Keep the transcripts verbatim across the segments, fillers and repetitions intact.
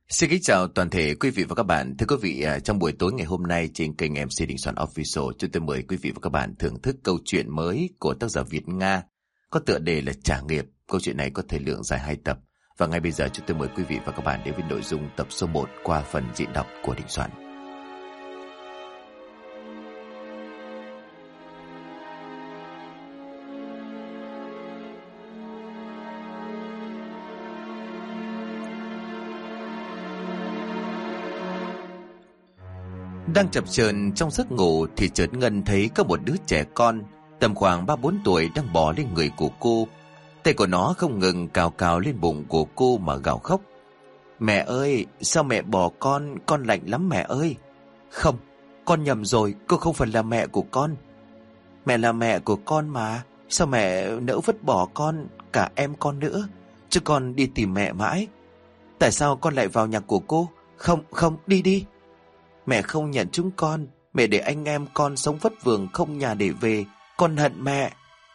Xin kính chào toàn thể quý vị và các bạn. Thưa quý vị, trong buổi tối ngày hôm nay trên kênh em xê Đình Soạn Official, chúng tôi mời quý vị và các bạn thưởng thức câu chuyện mới của tác giả Việt Nga có tựa đề là Trả Nghiệp. Câu chuyện này có thời lượng dài hai tập. Và ngay bây giờ chúng tôi mời quý vị và các bạn đến với nội dung tập số một qua phần diễn đọc của Đình Soạn. Đang chập chờn trong giấc ngủ thì chợt Ngân thấy có một đứa trẻ con tầm khoảng ba bốn tuổi đang bò lên người của cô. Tay của nó không ngừng cào cào lên bụng của cô mà gào khóc. Mẹ ơi, sao mẹ bỏ con, con lạnh lắm mẹ ơi. Không, con nhầm rồi, cô không phải là mẹ của con. Mẹ là mẹ của con mà, sao mẹ nỡ vứt bỏ con, cả em con nữa, chứ con đi tìm mẹ mãi. Tại sao con lại vào nhà của cô? Không, không, đi đi. Mẹ không nhận chúng con, mẹ để anh em con sống vất vưởng không nhà để về, con hận mẹ.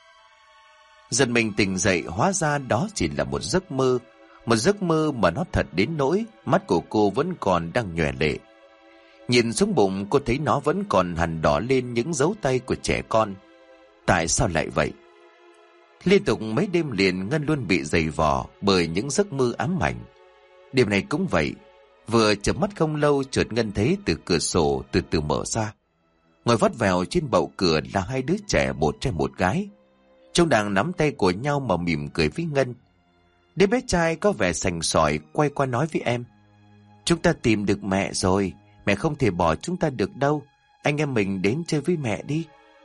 Giật mình tỉnh dậy, hóa ra đó chỉ là một giấc mơ, một giấc mơ mà nó thật đến nỗi mắt của cô vẫn còn đang nhòe lệ. Nhìn xuống bụng cô thấy nó vẫn còn hằn đỏ lên những dấu tay của trẻ con. Tại sao lại vậy? Liên tục mấy đêm liền Ngân luôn bị dày vò bởi những giấc mơ ám ảnh. Đêm này cũng vậy. Vừa chợp mắt không lâu chợt Ngân thấy từ cửa sổ từ từ mở ra. Ngồi vắt vẻo trên bậu cửa là hai đứa trẻ, một trai một gái. Trông đang nắm tay của nhau mà mỉm cười với Ngân. Đứa bé trai có vẻ sành sỏi quay qua nói với em. Chúng ta tìm được mẹ rồi, mẹ không thể bỏ chúng ta được đâu. Anh em mình đến chơi với mẹ đi.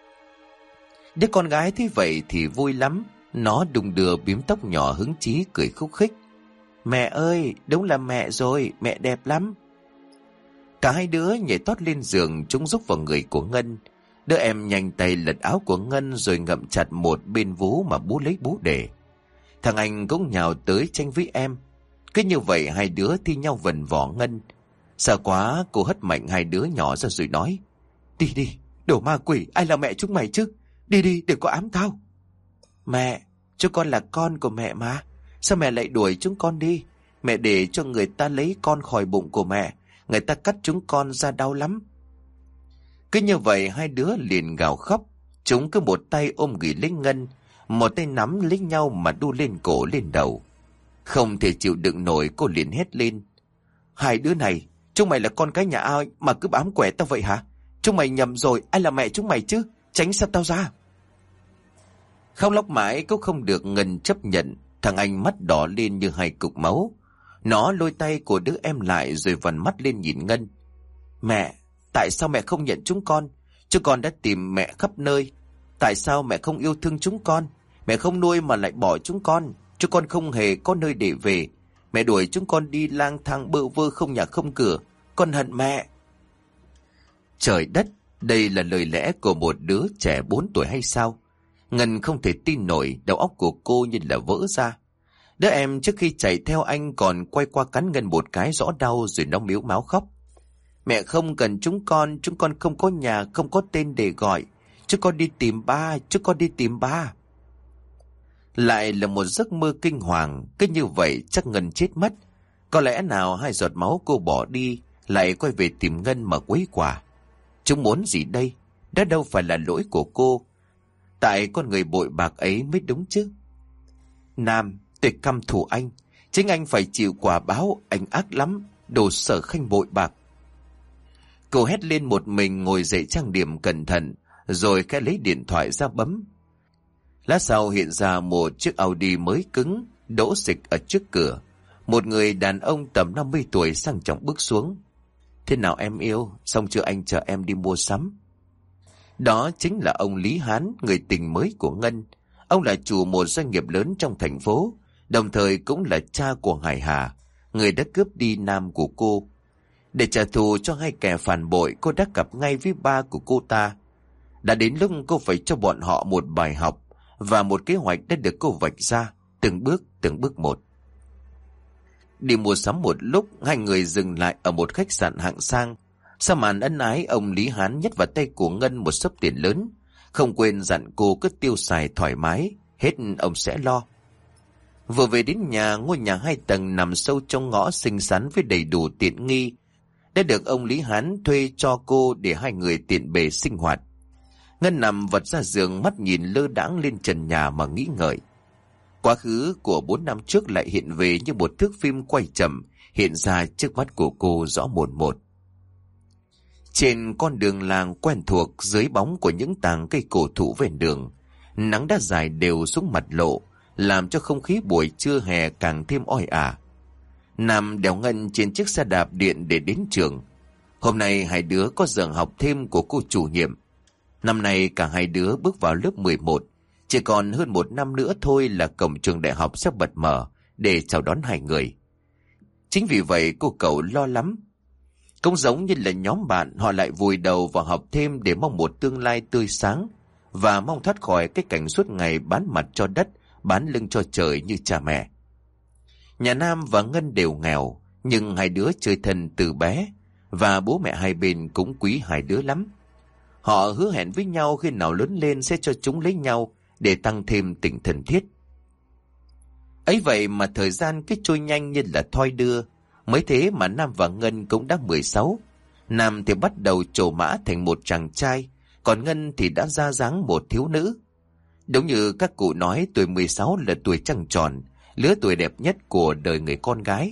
Đứa con gái thấy vậy thì vui lắm. Nó đùng đưa bím tóc nhỏ hứng chí cười khúc khích. Mẹ ơi, đúng là mẹ rồi, mẹ đẹp lắm. Cả hai đứa nhảy tót lên giường chúng rúc vào người của Ngân. Đứa em nhanh tay lật áo của Ngân rồi ngậm chặt một bên vú mà bú lấy bú để. Thằng anh cũng nhào tới tranh với em. Cứ như vậy hai đứa thi nhau vần vỏ Ngân. Sợ quá cô hất mạnh hai đứa nhỏ ra rồi nói. Đi đi, đồ ma quỷ, ai là mẹ chúng mày chứ? Đi đi, đừng có ám tao. Mẹ, chúng con là con của mẹ mà. Sao mẹ lại đuổi chúng con đi? Mẹ để cho người ta lấy con khỏi bụng của mẹ. Người ta cắt chúng con ra đau lắm. Cứ như vậy hai đứa liền gào khóc. Chúng cứ một tay ôm ghì lấy Ngân, một tay nắm lấy nhau mà đu lên cổ lên đầu. Không thể chịu đựng nổi cô liền hét lên. Hai đứa này, chúng mày là con cái nhà ai mà cứ bám quẻ tao vậy hả? Chúng mày nhầm rồi, ai là mẹ chúng mày chứ? Tránh xa tao ra. Không lóc mãi cũng không được Ngân chấp nhận. Thằng anh mắt đỏ lên như hai cục máu. Nó lôi tay của đứa em lại rồi vằn mắt lên nhìn Ngân. Mẹ, tại sao mẹ không nhận chúng con? Chúng con đã tìm mẹ khắp nơi. Tại sao mẹ không yêu thương chúng con? Mẹ không nuôi mà lại bỏ chúng con. Chúng con không hề có nơi để về. Mẹ đuổi chúng con đi lang thang bơ vơ không nhà không cửa. Con hận mẹ. Trời đất, đây là lời lẽ của một đứa trẻ bốn tuổi hay sao? Ngân không thể tin nổi, đầu óc của cô như là vỡ ra. Đứa em trước khi chạy theo anh còn quay qua cắn Ngân một cái rõ đau rồi nó miếu máu khóc. Mẹ không cần chúng con, chúng con không có nhà, không có tên để gọi. Chúng con đi tìm ba, chúng con đi tìm ba. Lại là một giấc mơ kinh hoàng, cứ như vậy chắc Ngân chết mất. Có lẽ nào hai giọt máu cô bỏ đi, lại quay về tìm Ngân mà quấy quả. Chúng muốn gì đây? Đó đâu phải là lỗi của cô. Tại con người bội bạc ấy mới đúng chứ. Nam, tôi căm thù anh. Chính anh phải chịu quả báo, anh ác lắm, đồ Sở Khanh bội bạc. Cô hét lên một mình ngồi dậy trang điểm cẩn thận, rồi khẽ lấy điện thoại ra bấm. Lát sau hiện ra một chiếc Audi mới cứng, đỗ xịch ở trước cửa. Một người đàn ông tầm năm mươi tuổi sang trọng bước xuống. Thế nào em yêu, xong chưa anh chờ em đi mua sắm? Đó chính là ông Lý Hán, người tình mới của Ngân. Ông là chủ một doanh nghiệp lớn trong thành phố, đồng thời cũng là cha của Hải Hà, người đã cướp đi Nam của cô. Để trả thù cho hai kẻ phản bội, cô đã gặp ngay với ba của cô ta. Đã đến lúc cô phải cho bọn họ một bài học, và một kế hoạch đã được cô vạch ra, từng bước, từng bước một. Đi mua sắm một lúc, hai người dừng lại ở một khách sạn hạng sang. Sau màn ân ái, ông Lý Hán nhét vào tay của Ngân một xấp tiền lớn, không quên dặn cô cứ tiêu xài thoải mái, hết ông sẽ lo. Vừa về đến nhà, ngôi nhà hai tầng nằm sâu trong ngõ xinh xắn với đầy đủ tiện nghi đã được ông Lý Hán thuê cho cô để hai người tiện bề sinh hoạt. Ngân nằm vật ra giường, mắt nhìn lơ đãng lên trần nhà mà nghĩ ngợi. Quá khứ của bốn năm trước lại hiện về như một thước phim quay chậm, hiện ra trước mắt của cô rõ mồn một. Trên con đường làng quen thuộc, dưới bóng của những tàng cây cổ thụ ven đường, nắng đã dài đều xuống mặt lộ, làm cho không khí buổi trưa hè càng thêm oi ả. Nam đèo Ngân trên chiếc xe đạp điện để đến trường. Hôm nay hai đứa có giờ học thêm của cô chủ nhiệm. Năm nay cả hai đứa bước vào lớp mười một, chỉ còn hơn một năm nữa thôi là cổng trường đại học sẽ bật mở để chào đón hai người. Chính vì vậy cô cậu lo lắm. Cũng giống như là nhóm bạn, họ lại vùi đầu vào học thêm để mong một tương lai tươi sáng và mong thoát khỏi cái cảnh suốt ngày bán mặt cho đất, bán lưng cho trời như cha mẹ. Nhà Nam và Ngân đều nghèo, nhưng hai đứa chơi thân từ bé và bố mẹ hai bên cũng quý hai đứa lắm. Họ hứa hẹn với nhau khi nào lớn lên sẽ cho chúng lấy nhau để tăng thêm tình thân thiết. Ấy vậy mà thời gian cứ trôi nhanh như là thoi đưa. Mới thế mà Nam và Ngân cũng đã mười sáu. Nam thì bắt đầu trổ mã thành một chàng trai, còn Ngân thì đã ra dáng một thiếu nữ. Đúng như các cụ nói, tuổi mười sáu là tuổi trăng tròn, lứa tuổi đẹp nhất của đời người con gái.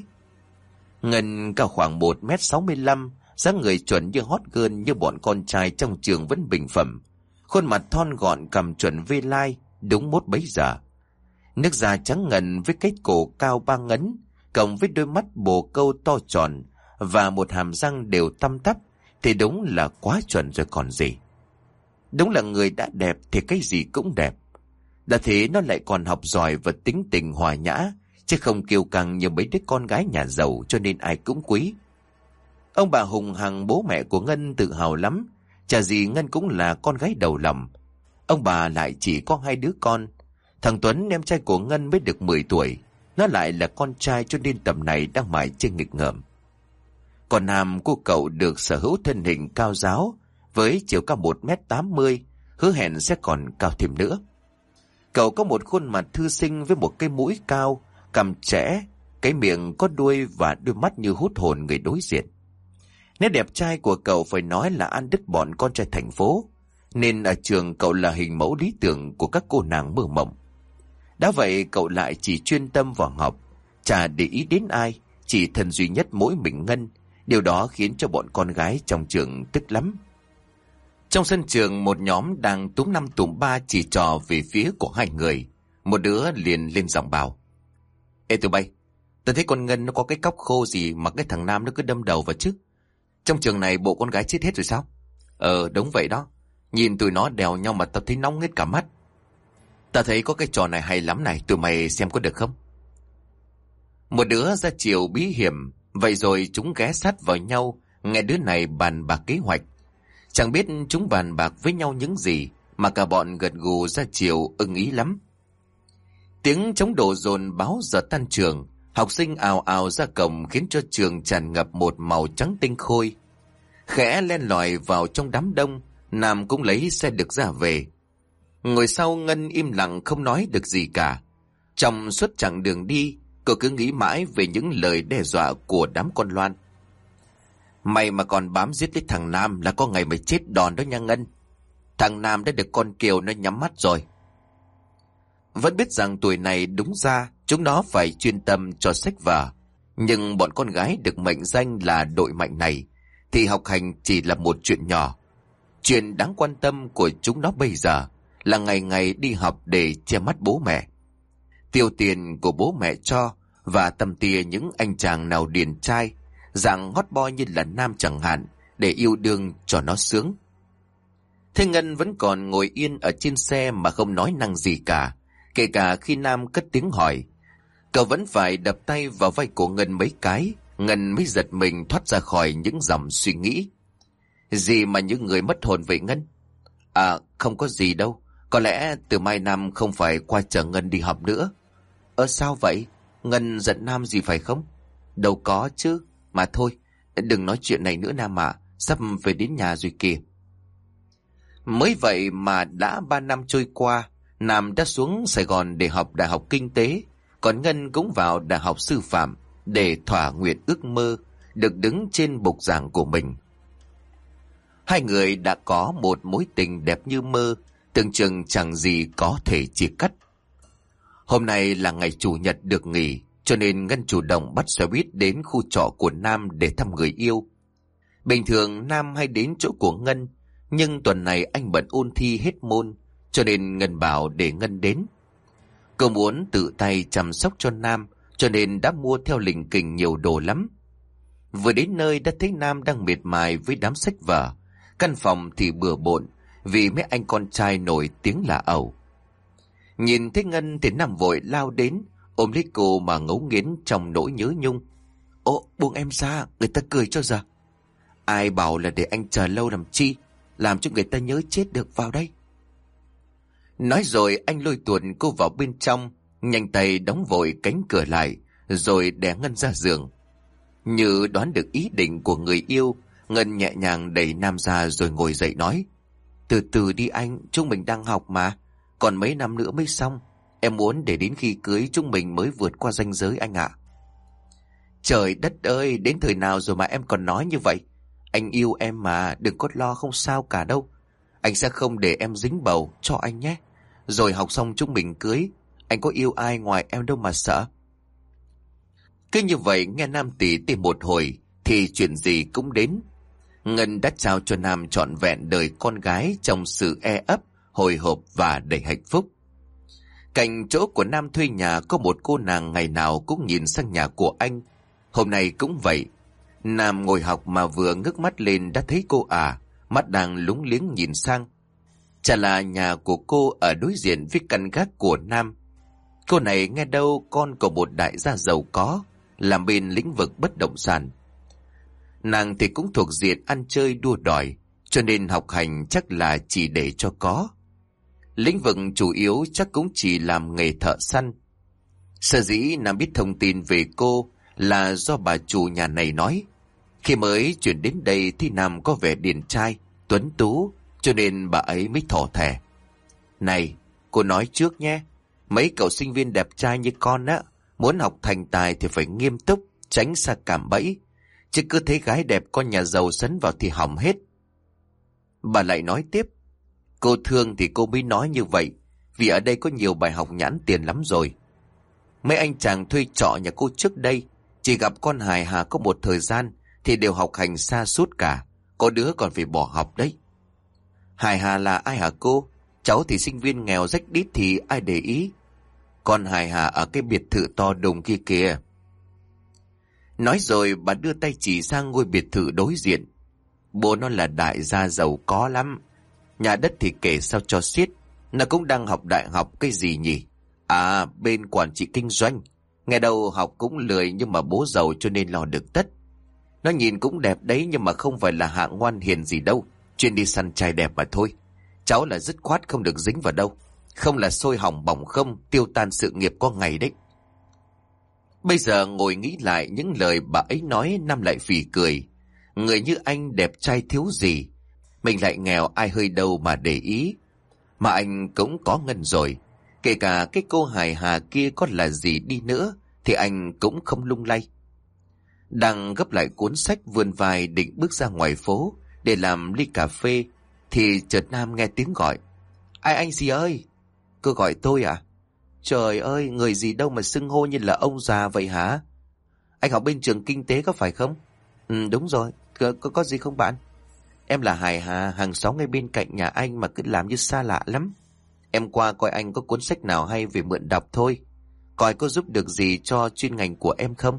Ngân cao khoảng một mét sáu mươi lăm, dáng người chuẩn như hot girl như bọn con trai trong trường vẫn bình phẩm. Khuôn mặt thon gọn, cằm chuẩn vê lai, đúng mốt bấy giờ. Nước da trắng ngần với cái cổ cao ba ngấn, cộng với đôi mắt bồ câu to tròn và một hàm răng đều tăm tắp thì đúng là quá chuẩn rồi còn gì. Đúng là người đã đẹp thì cái gì cũng đẹp. Đã thế nó lại còn học giỏi và tính tình hòa nhã, chứ không kiêu căng như mấy đứa con gái nhà giàu, cho nên ai cũng quý. Ông bà hùng hằng bố mẹ của Ngân tự hào lắm, chả gì Ngân cũng là con gái đầu lòng. Ông bà lại chỉ có hai đứa con. Thằng Tuấn em trai của Ngân mới được mười tuổi, nó lại là con trai cho nên tầm này đang mải trên nghịch ngợm. Còn Nam của cậu được sở hữu thân hình cao ráo với chiều cao một mét tám mươi, hứa hẹn sẽ còn cao thêm nữa. Cậu có một khuôn mặt thư sinh với một cái mũi cao, cằm trẻ, cái miệng có đuôi và đôi mắt như hút hồn người đối diện. Nét đẹp trai của cậu phải nói là ăn đứt bọn con trai thành phố, nên ở trường cậu là hình mẫu lý tưởng của các cô nàng mơ mộng. Đã vậy cậu lại chỉ chuyên tâm vào học, chả để ý đến ai, chỉ thân duy nhất mỗi mình Ngân. Điều đó khiến cho bọn con gái trong trường tức lắm. Trong sân trường, một nhóm đang túm năm tụm ba chỉ trò về phía của hai người. Một đứa liền lên giọng bảo: Ê tụi bay, tao thấy con Ngân nó có cái cóc khô gì mà cái thằng Nam nó cứ đâm đầu vào chứ. Trong trường này bộ con gái chết hết rồi sao? Ờ đúng vậy đó, nhìn tụi nó đèo nhau mà tao thấy nóng hết cả mắt. Tao thấy có cái trò này hay lắm này, tụi mày xem có được không? Một đứa ra chiều bí hiểm, vậy rồi chúng ghé sát vào nhau, nghe đứa này bàn bạc kế hoạch. Chẳng biết chúng bàn bạc với nhau những gì, mà cả bọn gật gù ra chiều ưng ý lắm. Tiếng trống đổ dồn báo giờ tan trường, học sinh ào ào ra cổng khiến cho trường tràn ngập một màu trắng tinh khôi. Khẽ len lỏi vào trong đám đông, Nam cũng lấy xe được ra về. Ngồi sau Ngân im lặng không nói được gì cả. Trong suốt chặng đường đi, cô cứ nghĩ mãi về những lời đe dọa của đám con Loan. Mày mà còn bám giết lấy thằng Nam là có ngày mày chết đòn đó nha Ngân. Thằng Nam đã được con Kiều nó nhắm mắt rồi. Vẫn biết rằng tuổi này đúng ra chúng nó phải chuyên tâm cho sách vở, nhưng bọn con gái được mệnh danh là đội mạnh này thì học hành chỉ là một chuyện nhỏ. Chuyện đáng quan tâm của chúng nó bây giờ là ngày ngày đi học để che mắt bố mẹ, tiêu tiền của bố mẹ cho và tầm tia những anh chàng nào điển trai dạng hot boy như là Nam chẳng hạn để yêu đương cho nó sướng. Thế Ngân vẫn còn ngồi yên ở trên xe mà không nói năng gì cả. Kể cả khi Nam cất tiếng hỏi, cậu vẫn phải đập tay vào vai của Ngân mấy cái, Ngân mới giật mình thoát ra khỏi những dòng suy nghĩ. Gì mà những người mất hồn vậy Ngân? À không có gì đâu, có lẽ từ mai Nam không phải qua chở Ngân đi học nữa. Ơ sao vậy? Ngân giận Nam gì phải không? Đâu có chứ, mà thôi, đừng nói chuyện này nữa Nam ạ, sắp về đến nhà rồi kìa. Mới vậy mà đã ba năm trôi qua, Nam đã xuống Sài Gòn để học Đại học Kinh tế, Còn Ngân cũng vào đại học sư phạm để thỏa nguyện ước mơ được đứng trên bục giảng của mình. Hai người đã có một mối tình đẹp như mơ, tưởng chừng chẳng gì có thể chia cắt. Hôm nay là ngày chủ nhật được nghỉ, cho nên Ngân chủ động bắt xe buýt đến khu trọ của Nam để thăm người yêu. Bình thường Nam hay đến chỗ của Ngân, nhưng tuần này anh bận ôn thi hết môn, cho nên Ngân bảo để Ngân đến. Cô muốn tự tay chăm sóc cho Nam, cho nên đã mua theo lình kình nhiều đồ lắm. Vừa đến nơi đã thấy Nam đang miệt mài với đám sách vở, căn phòng thì bừa bộn vì mấy anh con trai nổi tiếng là ẩu. Nhìn thấy Ngân thì Nam vội lao đến, ôm lấy cô mà ngấu nghiến trong nỗi nhớ nhung. Ô, buông em ra, người ta cười cho giờ. Ai bảo là để anh chờ lâu làm chi, làm cho người ta nhớ chết được, vào đây. Nói rồi anh lôi tuồn cô vào bên trong, nhanh tay đóng vội cánh cửa lại, rồi đè Ngân ra giường. Như đoán được ý định của người yêu, Ngân nhẹ nhàng đẩy Nam ra rồi ngồi dậy nói. Từ từ đi anh, chúng mình đang học mà, còn mấy năm nữa mới xong. Em muốn để đến khi cưới chúng mình mới vượt qua ranh giới anh ạ. Trời đất ơi, đến thời nào rồi mà em còn nói như vậy? Anh yêu em mà, đừng có lo, không sao cả đâu. Anh sẽ không để em dính bầu, cho anh nhé. Rồi học xong chúng mình cưới. Anh có yêu ai ngoài em đâu mà sợ. Cứ như vậy nghe Nam tỉ tỉ một hồi thì chuyện gì cũng đến. Ngân đã trao cho Nam trọn vẹn đời con gái trong sự e ấp, hồi hộp và đầy hạnh phúc. Cạnh chỗ của Nam thuê nhà có một cô nàng ngày nào cũng nhìn sang nhà của anh. Hôm nay cũng vậy. Nam ngồi học mà vừa ngước mắt lên đã thấy cô à, mắt đang lúng liếng nhìn sang. Chả là nhà của cô ở đối diện với căn gác của Nam. Cô này nghe đâu con của một đại gia giàu có, làm bên lĩnh vực bất động sản. Nàng thì cũng thuộc diện ăn chơi đua đòi, cho nên học hành chắc là chỉ để cho có. Lĩnh vực chủ yếu chắc cũng chỉ làm nghề thợ săn. Sở dĩ Nam biết thông tin về cô là do bà chủ nhà này nói. Khi mới chuyển đến đây thì Nam có vẻ điển trai, tuấn tú, cho nên bà ấy mới thỏ thẻ. Này, cô nói trước nhé, mấy cậu sinh viên đẹp trai như con á, muốn học thành tài thì phải nghiêm túc, tránh xa cạm bẫy. Chứ cứ thấy gái đẹp con nhà giàu sấn vào thì hỏng hết. Bà lại nói tiếp. Cô thương thì cô mới nói như vậy, vì ở đây có nhiều bài học nhãn tiền lắm rồi. Mấy anh chàng thuê trọ nhà cô trước đây, chỉ gặp con hài hà có một thời gian thì đều học hành xa suốt cả, có đứa còn phải bỏ học đấy. Hài hà là ai hả cô? Cháu thì sinh viên nghèo rách đít thì ai để ý. Con hài hà ở cái biệt thự to đùng kia kìa. Nói rồi bà đưa tay chỉ sang ngôi biệt thự đối diện. Bố nó là đại gia giàu có lắm. Nhà đất thì kể sao cho xiết. Nó cũng đang học đại học cái gì nhỉ? À, bên quản trị kinh doanh. Nghe đâu học cũng lười nhưng mà bố giàu cho nên lo được tất. Nó nhìn cũng đẹp đấy nhưng mà không phải là hạng ngoan hiền gì đâu. Chuyên đi săn trai đẹp mà thôi. Cháu là dứt khoát không được dính vào đâu. Không là sôi hỏng bỏng không, tiêu tan sự nghiệp có ngày đấy. Bây giờ ngồi nghĩ lại những lời bà ấy nói, Nam lại phì cười. Người như anh đẹp trai thiếu gì, mình lại nghèo ai hơi đâu mà để ý. Mà anh cũng có Ngân rồi. Kể cả cái cô hài hà kia có là gì đi nữa thì anh cũng không lung lay. Đang gấp lại cuốn sách vươn vai định bước ra ngoài phố để làm ly cà phê thì chợt Nam nghe tiếng gọi. Ai anh gì ơi? Cô gọi tôi à? Trời ơi, người gì đâu mà xưng hô như là ông già vậy hả? Anh học bên trường kinh tế có phải không? Ừ, đúng rồi. Có, có, có gì không bạn? Em là Hải Hà, hàng xóm ngay bên cạnh nhà anh mà cứ làm như xa lạ lắm. Em qua coi anh có cuốn sách nào hay về mượn đọc thôi. Coi có giúp được gì cho chuyên ngành của em không?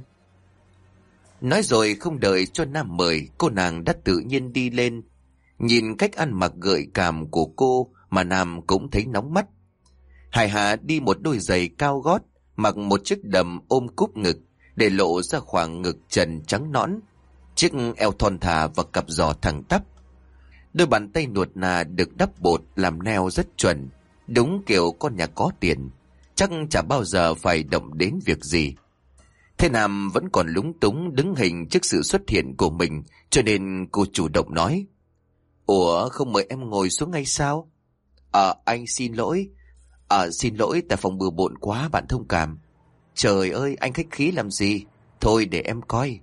Nói rồi không đợi cho Nam mời, cô nàng đã tự nhiên đi lên. Nhìn cách ăn mặc gợi cảm của cô mà Nam cũng thấy nóng mắt. Hải Hà đi một đôi giày cao gót, mặc một chiếc đầm ôm cúp ngực, để lộ ra khoảng ngực trần trắng nõn, chiếc eo thon thả và cặp giò thẳng tắp. Đôi bàn tay nuột nà được đắp bột làm neo rất chuẩn, đúng kiểu con nhà có tiền, chắc chả bao giờ phải động đến việc gì. Thế Nam vẫn còn lúng túng đứng hình trước sự xuất hiện của mình, cho nên cô chủ động nói. Ủa, không mời em ngồi xuống ngay sao? Ờ, anh xin lỗi. Ờ, xin lỗi, tại phòng bừa bộn quá, bạn thông cảm. Trời ơi, anh khách khí làm gì? Thôi để em coi.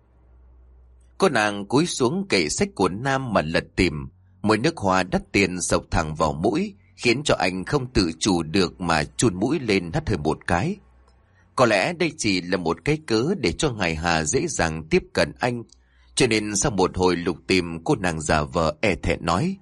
Cô nàng cúi xuống kệ sách của Nam mà lật tìm. Mùi nước hoa đắt tiền sộc thẳng vào mũi, khiến cho anh không tự chủ được mà chun mũi lên hắt hơi một cái. Có lẽ đây chỉ là một cái cớ để cho Ngài Hà dễ dàng tiếp cận anh, cho nên sau một hồi lục tìm, cô nàng giả vờ e thẹn nói: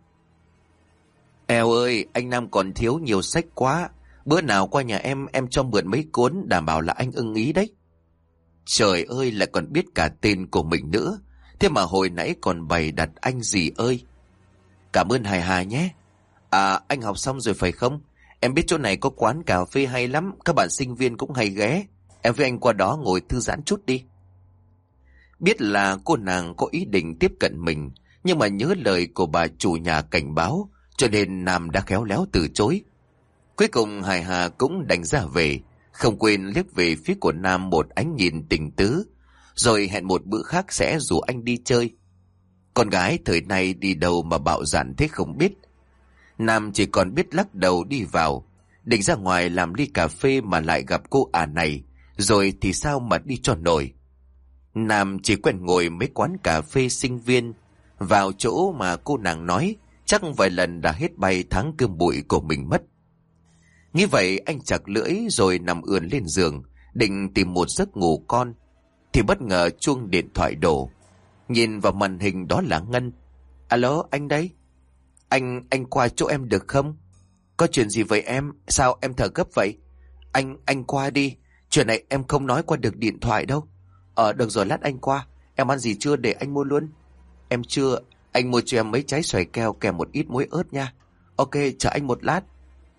Eo ơi, anh Nam còn thiếu nhiều sách quá. Bữa nào qua nhà em, em cho mượn mấy cuốn, đảm bảo là anh ưng ý đấy. Trời ơi, lại còn biết cả tên của mình nữa. Thế mà hồi nãy còn bày đặt anh gì ơi. Cảm ơn Hải Hà nhé. À, anh học xong rồi phải không? Em biết chỗ này có quán cà phê hay lắm, các bạn sinh viên cũng hay ghé. Em với anh qua đó ngồi thư giãn chút đi. Biết là cô nàng có ý định tiếp cận mình, nhưng mà nhớ lời của bà chủ nhà cảnh báo, cho nên Nam đã khéo léo từ chối. Cuối cùng Hải Hà cũng đành ra về, không quên liếc về phía của Nam một ánh nhìn tình tứ, rồi hẹn một bữa khác sẽ rủ anh đi chơi. Con gái thời nay đi đâu mà bạo dạn thế không biết. Nam chỉ còn biết lắc đầu đi vào, định ra ngoài làm ly cà phê mà lại gặp cô ả này, rồi thì sao mà đi cho nổi. Nam chỉ quen ngồi mấy quán cà phê sinh viên, vào chỗ mà cô nàng nói, chắc vài lần đã hết bay tháng cơm bụi của mình mất. Như vậy anh chặt lưỡi rồi nằm ườn lên giường, định tìm một giấc ngủ con, thì bất ngờ chuông điện thoại đổ. Nhìn vào màn hình đó là Ngân. Alo, anh đấy. Anh, anh qua chỗ em được không? Có chuyện gì vậy em? Sao em thở gấp vậy? Anh, anh qua đi. Chuyện này em không nói qua được điện thoại đâu. Ờ, được rồi, lát anh qua. Em ăn gì chưa để anh mua luôn? Em chưa. Anh mua cho em mấy trái xoài keo kèm một ít muối ớt nha. Ok, chờ anh một lát.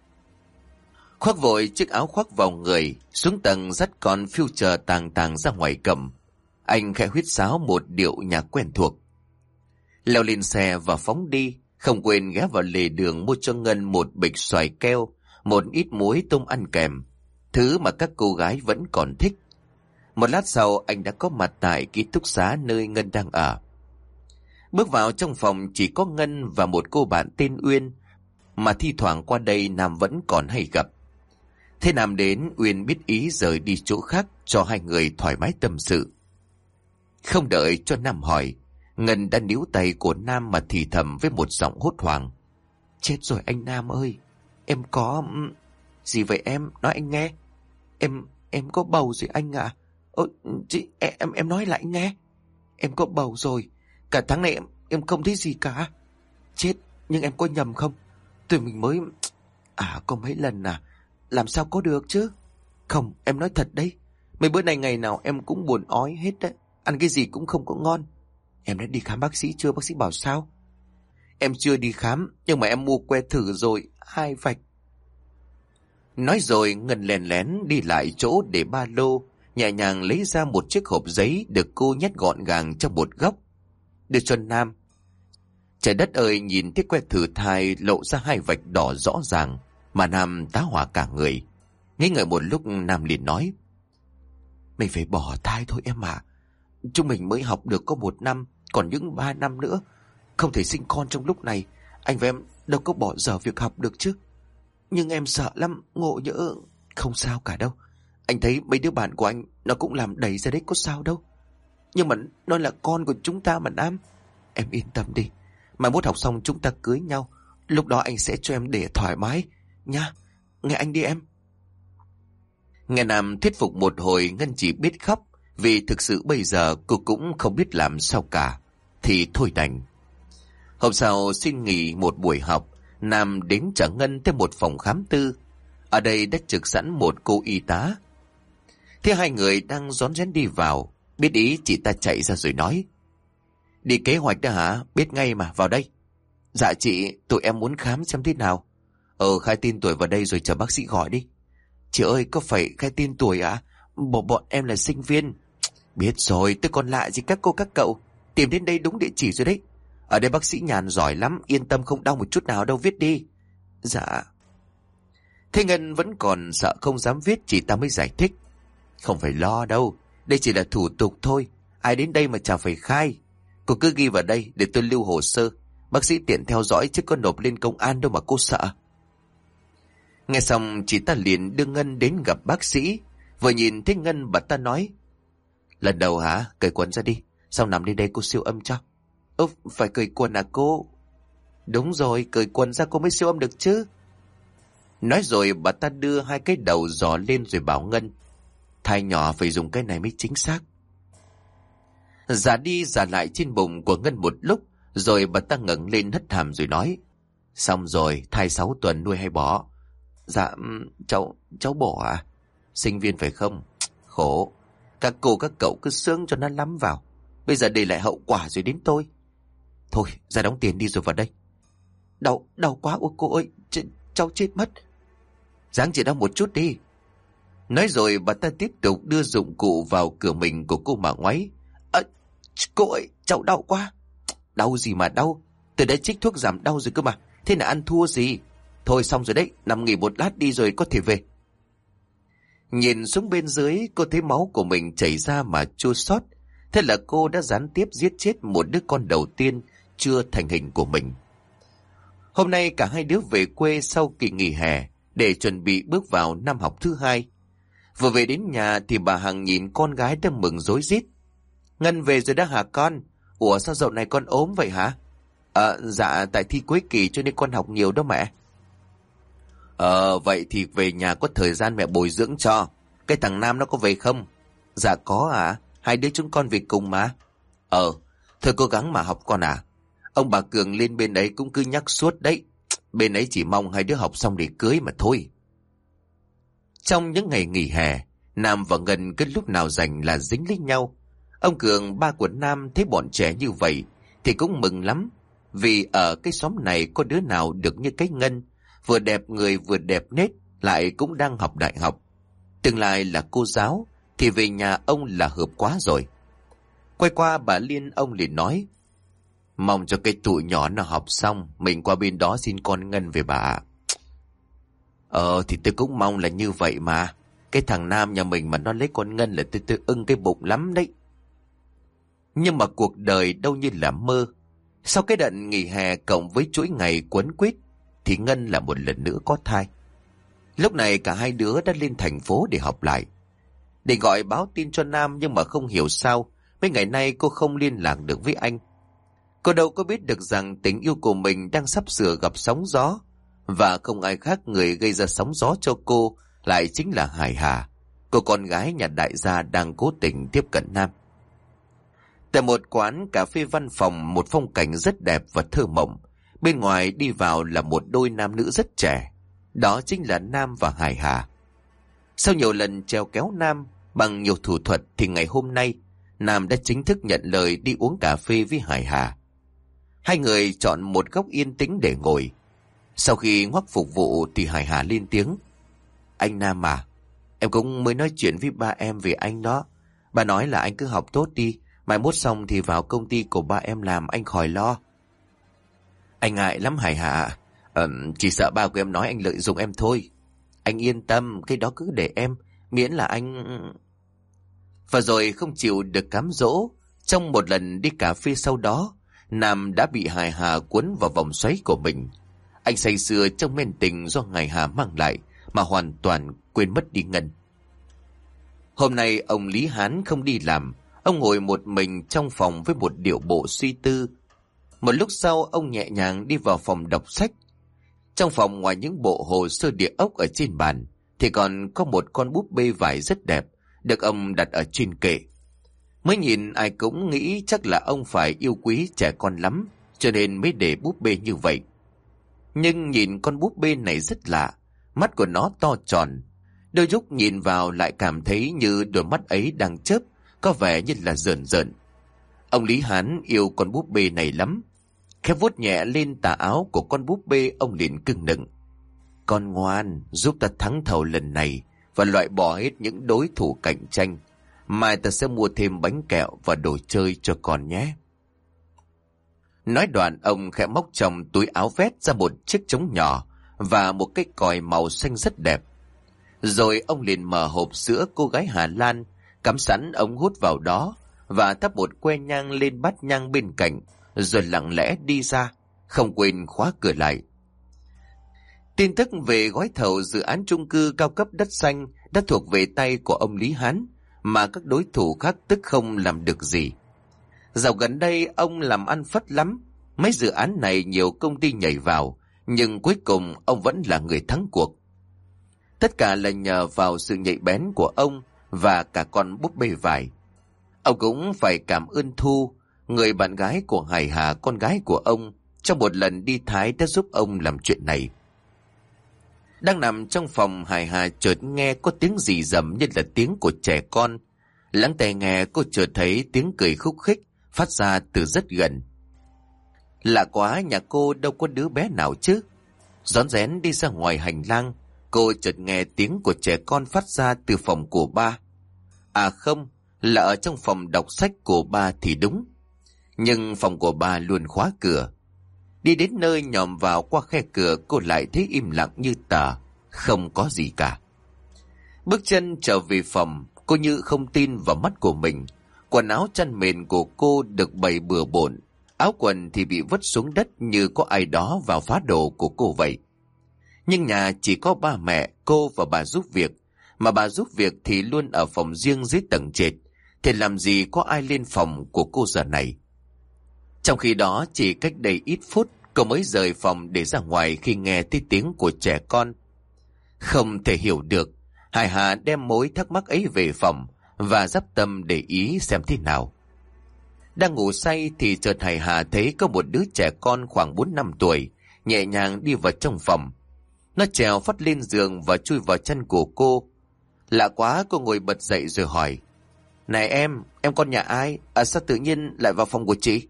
Khoác vội chiếc áo khoác vào người, xuống tầng dắt con Future tàng tàng ra ngoài cầm. Anh khẽ huýt sáo một điệu nhạc quen thuộc. Leo lên xe và phóng đi, không quên ghé vào lề đường mua cho Ngân một bịch xoài keo, một ít muối tôm ăn kèm, thứ mà các cô gái vẫn còn thích. Một lát sau anh đã có mặt tại ký túc xá nơi Ngân đang ở. Bước vào trong phòng chỉ có Ngân và một cô bạn tên Uyên, mà thi thoảng qua đây Nam vẫn còn hay gặp. Thế Nam đến, Uyên biết ý rời đi chỗ khác cho hai người thoải mái tâm sự. Không đợi cho Nam hỏi, Ngân đã níu tay của Nam mà thì thầm với một giọng hốt hoảng. Chết rồi anh Nam ơi, em có... Gì vậy em? Nói anh nghe. Em em có bầu rồi anh ạ. À? Ơ, chị, em em nói lại anh nghe. Em có bầu rồi. Cả tháng này em, em không thấy gì cả. Chết, nhưng em có nhầm không? Tụi mình mới... À, có mấy lần à? Làm sao có được chứ? Không, em nói thật đấy. Mấy bữa này ngày nào em cũng buồn ói hết đấy. Ăn cái gì cũng không có ngon. Em đã đi khám bác sĩ chưa? Bác sĩ bảo sao? Em chưa đi khám, nhưng mà em mua que thử rồi, hai vạch. Nói rồi Ngân lén lén đi lại chỗ để ba lô, nhẹ nhàng lấy ra một chiếc hộp giấy được cô nhét gọn gàng trong một góc, đưa cho Nam. Trời đất ơi, nhìn thấy que thử thai lộ ra hai vạch đỏ rõ ràng, mà Nam tá hỏa cả người. Nghĩ ngợi một lúc, Nam liền nói: Mình phải bỏ thai thôi em ạ. Chúng mình mới học được có một năm, còn những ba năm nữa. Không thể sinh con trong lúc này. Anh và em đâu có bỏ dở việc học được chứ. Nhưng em sợ lắm, ngộ nhỡ. Không sao cả đâu. Anh thấy mấy đứa bạn của anh nó cũng làm đầy ra đấy, có sao đâu. Nhưng mà nó là con của chúng ta mà Nam. Em yên tâm đi. Mai mốt học xong chúng ta cưới nhau. Lúc đó anh sẽ cho em để thoải mái nha. Nghe anh đi em. Nghe Nam thuyết phục một hồi, Ngân chỉ biết khóc. Vì thực sự bây giờ cô cũng không biết làm sao cả. Thì thôi đành. Hôm sau xin nghỉ một buổi học, Nam đến chở Ngân tới một phòng khám tư. Ở đây đã trực sẵn một cô y tá. Thế hai người đang rón rén đi vào, biết ý chị ta chạy ra rồi nói: Đi kế hoạch đó hả? Biết ngay mà, vào đây. Dạ chị, tụi em muốn khám xem thế nào. Ờ, khai tin tuổi vào đây rồi chờ bác sĩ gọi đi. Chị ơi, có phải khai tin tuổi à? Bộ bọn em là sinh viên. Biết rồi, tôi còn lạ gì các cô các cậu. Tìm đến đây đúng địa chỉ rồi đấy. Ở đây bác sĩ nhàn giỏi lắm, yên tâm không đau một chút nào đâu, viết đi. Dạ. Thế Ngân vẫn còn sợ không dám viết, chị ta mới giải thích: Không phải lo đâu, đây chỉ là thủ tục thôi. Ai đến đây mà chả phải khai. Cô cứ ghi vào đây để tôi lưu hồ sơ. Bác sĩ tiện theo dõi chứ có nộp lên công an đâu mà cô sợ. Nghe xong chị ta liền đưa Ngân đến gặp bác sĩ. Vừa nhìn thấy Ngân bà ta nói: Lần đầu hả? Cởi quần ra đi. Sao nằm lên đây cô siêu âm cho? Ơ, phải cởi quần à cô? Đúng rồi, cởi quần ra cô mới siêu âm được chứ. Nói rồi bà ta đưa hai cái đầu dò lên rồi bảo Ngân: Thai nhỏ phải dùng cái này mới chính xác. Giả đi giả lại trên bụng của Ngân một lúc, rồi bà ta ngẩng lên hất hàm rồi nói: Xong rồi, thai sáu tuần nuôi hay bỏ? Dạ, cháu, cháu bỏ à? Sinh viên phải không? Khổ. Các cô các cậu cứ sướng cho nó lắm vào. Bây giờ để lại hậu quả rồi đến tôi. Thôi, ra đóng tiền đi rồi vào đây. Đau, đau quá, ôi cô ơi, ch cháu chết mất. Ráng chỉ đau một chút đi. Nói rồi bà ta tiếp tục đưa dụng cụ vào cửa mình của cô mà ngoáy. À, cô ơi, cháu đau quá. Đau gì mà đau? Tôi đã trích thuốc giảm đau rồi cơ mà. Thế là ăn thua gì? Thôi xong rồi đấy, nằm nghỉ một lát đi rồi có thể về. Nhìn xuống bên dưới, cô thấy máu của mình chảy ra mà chua xót. Thế là cô đã gián tiếp giết chết một đứa con đầu tiên chưa thành hình của mình. Hôm nay cả hai đứa về quê sau kỳ nghỉ hè để chuẩn bị bước vào năm học thứ hai. Vừa về đến nhà thì bà Hằng nhìn con gái đang mừng rối rít. Ngân về rồi đó hả con? Ủa sao dạo này con ốm vậy hả? À, dạ tại thi cuối kỳ cho nên con học nhiều đó mẹ. Ờ vậy thì về nhà có thời gian mẹ bồi dưỡng cho. Cái thằng Nam nó có về không? Dạ có à, hai đứa chúng con về cùng mà. Ờ, thôi cố gắng mà học con à. Ông bà Cường lên bên đấy cũng cứ nhắc suốt đấy. Bên ấy chỉ mong hai đứa học xong để cưới mà thôi. Trong những ngày nghỉ hè, Nam và Ngân cứ lúc nào rảnh là dính lấy nhau. Ông Cường, ba của Nam, thấy bọn trẻ như vậy thì cũng mừng lắm. Vì ở cái xóm này có đứa nào được như cái Ngân, vừa đẹp người vừa đẹp nết, lại cũng đang học đại học. Tương lai là cô giáo, thì về nhà ông là hợp quá rồi. Quay qua bà Liên, ông liền nói: Mong cho cái tụi nhỏ nó học xong, mình qua bên đó xin con Ngân về bà ạ. Ờ thì tôi cũng mong là như vậy mà. Cái thằng Nam nhà mình mà nó lấy con Ngân là tôi tôi ưng cái bụng lắm đấy. Nhưng mà cuộc đời đâu như là mơ. Sau cái đợt nghỉ hè cộng với chuỗi ngày quấn quýt thì Ngân là một lần nữa có thai. Lúc này cả hai đứa đã lên thành phố để học lại. Để gọi báo tin cho Nam, nhưng mà không hiểu sao mấy ngày nay cô không liên lạc được với anh. Cô đâu có biết được rằng tình yêu của mình đang sắp sửa gặp sóng gió, và không ai khác người gây ra sóng gió cho cô lại chính là Hải Hà, cô con gái nhà đại gia đang cố tình tiếp cận Nam. Tại một quán cà phê văn phòng, một phong cảnh rất đẹp và thơ mộng. Bên ngoài đi vào là một đôi nam nữ rất trẻ. Đó chính là Nam và Hải Hà. Sau nhiều lần treo kéo Nam bằng nhiều thủ thuật thì ngày hôm nay Nam đã chính thức nhận lời đi uống cà phê với Hải Hà. Hai người chọn một góc yên tĩnh để ngồi. Sau khi ngoắc phục vụ thì Hải Hà lên tiếng: Anh Nam à, em cũng mới nói chuyện với ba em về anh đó. Bà nói là anh cứ học tốt đi, mai mốt xong thì vào công ty của ba em làm, anh khỏi lo. Anh ngại lắm Hải Hà, ờ, chỉ sợ ba của em nói anh lợi dụng em thôi. Anh yên tâm, cái đó cứ để em, miễn là anh... Và rồi không chịu được cám dỗ, trong một lần đi cà phê sau đó, Nam đã bị Hải Hà cuốn vào vòng xoáy của mình. Anh say sưa trong men tình do Hải Hà mang lại mà hoàn toàn quên mất đi Ngân. Hôm nay ông Lý Hán không đi làm, ông ngồi một mình trong phòng với một điệu bộ suy tư. Một lúc sau ông nhẹ nhàng đi vào phòng đọc sách. Trong phòng ngoài những bộ hồ sơ địa ốc ở trên bàn thì còn có một con búp bê vải rất đẹp được ông đặt ở trên kệ. Mới nhìn ai cũng nghĩ chắc là ông phải yêu quý trẻ con lắm cho nên mới để búp bê như vậy. Nhưng nhìn con búp bê này rất lạ, mắt của nó to tròn. Đôi lúc nhìn vào lại cảm thấy như đôi mắt ấy đang chớp, có vẻ như là rờn rợn. Ông Lý Hán yêu con búp bê này lắm. Khẽ vuốt nhẹ lên tà áo của con búp bê, ông liền cưng nựng: Con ngoan, giúp ta thắng thầu lần này và loại bỏ hết những đối thủ cạnh tranh. Mai ta sẽ mua thêm bánh kẹo và đồ chơi cho con nhé. Nói đoạn ông khẽ móc trong túi áo vest ra một chiếc trống nhỏ và một cái còi màu xanh rất đẹp. Rồi ông liền mở hộp sữa cô gái Hà Lan, cắm sẵn ống hút vào đó và thắp một que nhang lên bát nhang bên cạnh, rồi lặng lẽ đi ra, không quên khóa cửa lại. Tin tức về gói thầu dự án chung cư cao cấp đất xanh đã thuộc về tay của ông Lý Hán, mà các đối thủ khác tức không làm được gì. Dạo gần đây ông làm ăn phất lắm, mấy dự án này nhiều công ty nhảy vào, nhưng cuối cùng ông vẫn là người thắng cuộc. Tất cả là nhờ vào sự nhạy bén của ông và cả con búp bê vải. Ông cũng phải cảm ơn Thu, người bạn gái của Hải Hà, con gái của ông, trong một lần đi Thái đã giúp ông làm chuyện này. Đang nằm trong phòng, Hải Hà chợt nghe có tiếng rì rầm như là tiếng của trẻ con. Lắng tai nghe, cô chợt thấy tiếng cười khúc khích phát ra từ rất gần. Lạ quá, nhà cô đâu có đứa bé nào chứ. Rón rén đi ra ngoài hành lang, cô chợt nghe tiếng của trẻ con phát ra từ phòng của ba. À không, là ở trong phòng đọc sách của ba thì đúng. Nhưng phòng của ba luôn khóa cửa. Đi đến nơi nhòm vào qua khe cửa, cô lại thấy im lặng như tờ, không có gì cả. Bước chân trở về phòng, cô như không tin vào mắt của mình. Quần áo chăn mền của cô được bày bừa bộn, áo quần thì bị vứt xuống đất như có ai đó vào phá đồ của cô vậy. Nhưng nhà chỉ có ba mẹ, cô và bà giúp việc, mà bà giúp việc thì luôn ở phòng riêng dưới tầng trệt, thì làm gì có ai lên phòng của cô giờ này. Trong khi đó chỉ cách đây ít phút, cô mới rời phòng để ra ngoài khi nghe thấy tiếng của trẻ con. Không thể hiểu được, Hải Hà đem mối thắc mắc ấy về phòng và dắp tâm để ý xem thế nào. Đang ngủ say thì chợt Hải Hà thấy có một đứa trẻ con khoảng bốn năm tuổi nhẹ nhàng đi vào trong phòng. Nó trèo phắt lên giường và chui vào chân của cô. Lạ quá, cô ngồi bật dậy rồi hỏi: Này em, em con nhà ai? À sao tự nhiên lại vào phòng của chị?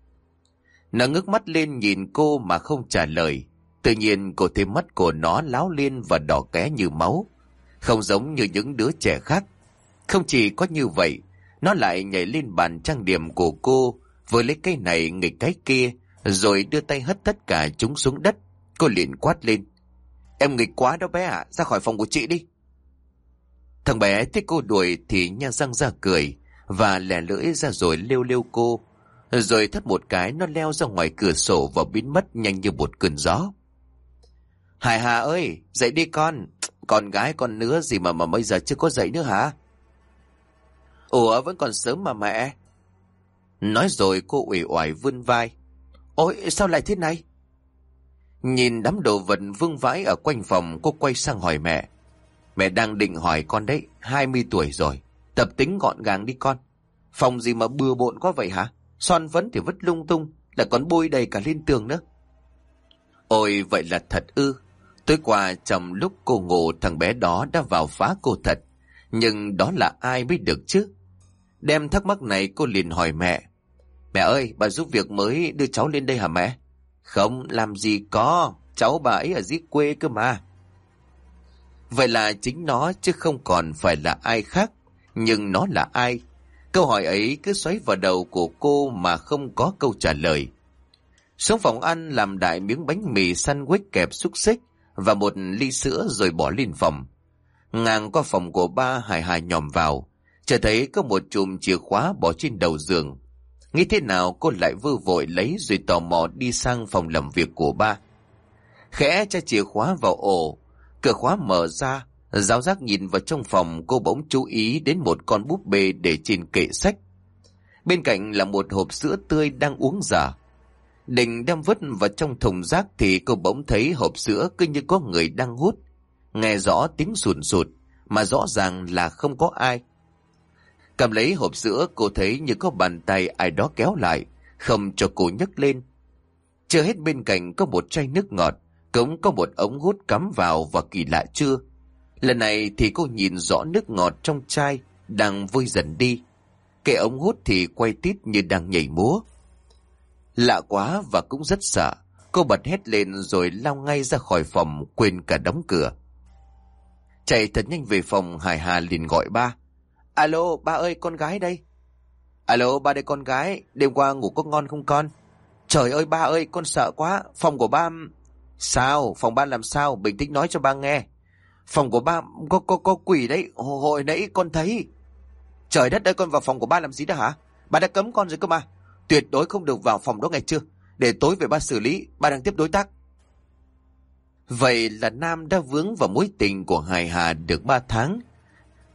Nó ngước mắt lên nhìn cô mà không trả lời. Tự nhiên cô thấy mắt của nó láo liên và đỏ ké như máu, không giống như những đứa trẻ khác. Không chỉ có như vậy, nó lại nhảy lên bàn trang điểm của cô, vừa lấy cái này nghịch cái kia, rồi đưa tay hất tất cả chúng xuống đất. Cô liền quát lên: Em nghịch quá đó bé ạ, ra khỏi phòng của chị đi. Thằng bé thấy cô đuổi thì nhe răng ra cười và lè lưỡi ra rồi lêu lêu cô. Rồi thất một cái nó leo ra ngoài cửa sổ và biến mất nhanh như một cơn gió. Hải Hà ơi, dậy đi con. Con gái con nữa gì mà mà bây giờ chưa có dậy nữa hả? Ủa vẫn còn sớm mà mẹ. Nói rồi cô uể oải vươn vai. Ôi sao lại thế này? Nhìn đám đồ vật vương vãi ở quanh phòng, cô quay sang hỏi mẹ. Mẹ đang định hỏi con đấy, hai mươi tuổi rồi, tập tính gọn gàng đi con. Phòng gì mà bừa bộn quá vậy hả? Son phấn thì vứt lung tung, lại còn bôi đầy cả lên tường nữa. Ôi vậy là thật ư? Tối qua trong lúc cô ngủ, thằng bé đó đã vào phá cô thật. Nhưng đó là ai mới được chứ? Đem thắc mắc này cô liền hỏi mẹ. Mẹ ơi, bà giúp việc mới đưa cháu lên đây hả mẹ? Không, làm gì có, cháu bà ấy ở dưới quê cơ mà. Vậy là chính nó chứ không còn phải là ai khác. Nhưng nó là ai? Câu hỏi ấy cứ xoáy vào đầu của cô mà không có câu trả lời. Xuống phòng ăn làm đại miếng bánh mì sandwich kẹp xúc xích và một ly sữa rồi bỏ lên phòng. Ngang qua phòng của ba, Hải Hà nhòm vào, chợt thấy có một chùm chìa khóa bỏ trên đầu giường. Nghĩ thế nào cô lại vơ vội lấy rồi tò mò đi sang phòng làm việc của ba. Khẽ tra chìa khóa vào ổ, cửa khóa mở ra, giáo giác nhìn vào trong phòng, cô bỗng chú ý đến một con búp bê để trên kệ sách. Bên cạnh là một hộp sữa tươi đang uống dở. Định đem vứt vào trong thùng rác thì cô bỗng thấy hộp sữa cứ như có người đang hút. Nghe rõ tiếng sùn sụt mà rõ ràng là không có ai. Cầm lấy hộp sữa, cô thấy như có bàn tay ai đó kéo lại, không cho cô nhấc lên. Chưa hết, bên cạnh có một chai nước ngọt, cũng có một ống hút cắm vào, và kỳ lạ chưa, lần này thì cô nhìn rõ nước ngọt trong chai đang vơi dần đi. Cái ống hút thì quay tít như đang nhảy múa. Lạ quá và cũng rất sợ. Cô bật hét lên rồi lao ngay ra khỏi phòng, quên cả đóng cửa. Chạy thật nhanh về phòng, Hải Hà liền gọi ba. Alo, ba ơi, con gái đây. Alo, ba đây con gái, đêm qua ngủ có ngon không con? Trời ơi ba ơi, con sợ quá, phòng của ba... Sao? Phòng ba làm sao? Bình tĩnh nói cho ba nghe. Phòng của ba có có có quỷ đấy, hồi nãy con thấy. Trời đất ơi, con vào phòng của ba làm gì đó hả? Ba đã cấm con rồi cơ mà. Tuyệt đối không được vào phòng đó nghe chưa? Để tối về ba xử lý, ba đang tiếp đối tác. Vậy là Nam đã vướng vào mối tình của Hải Hà được ba tháng,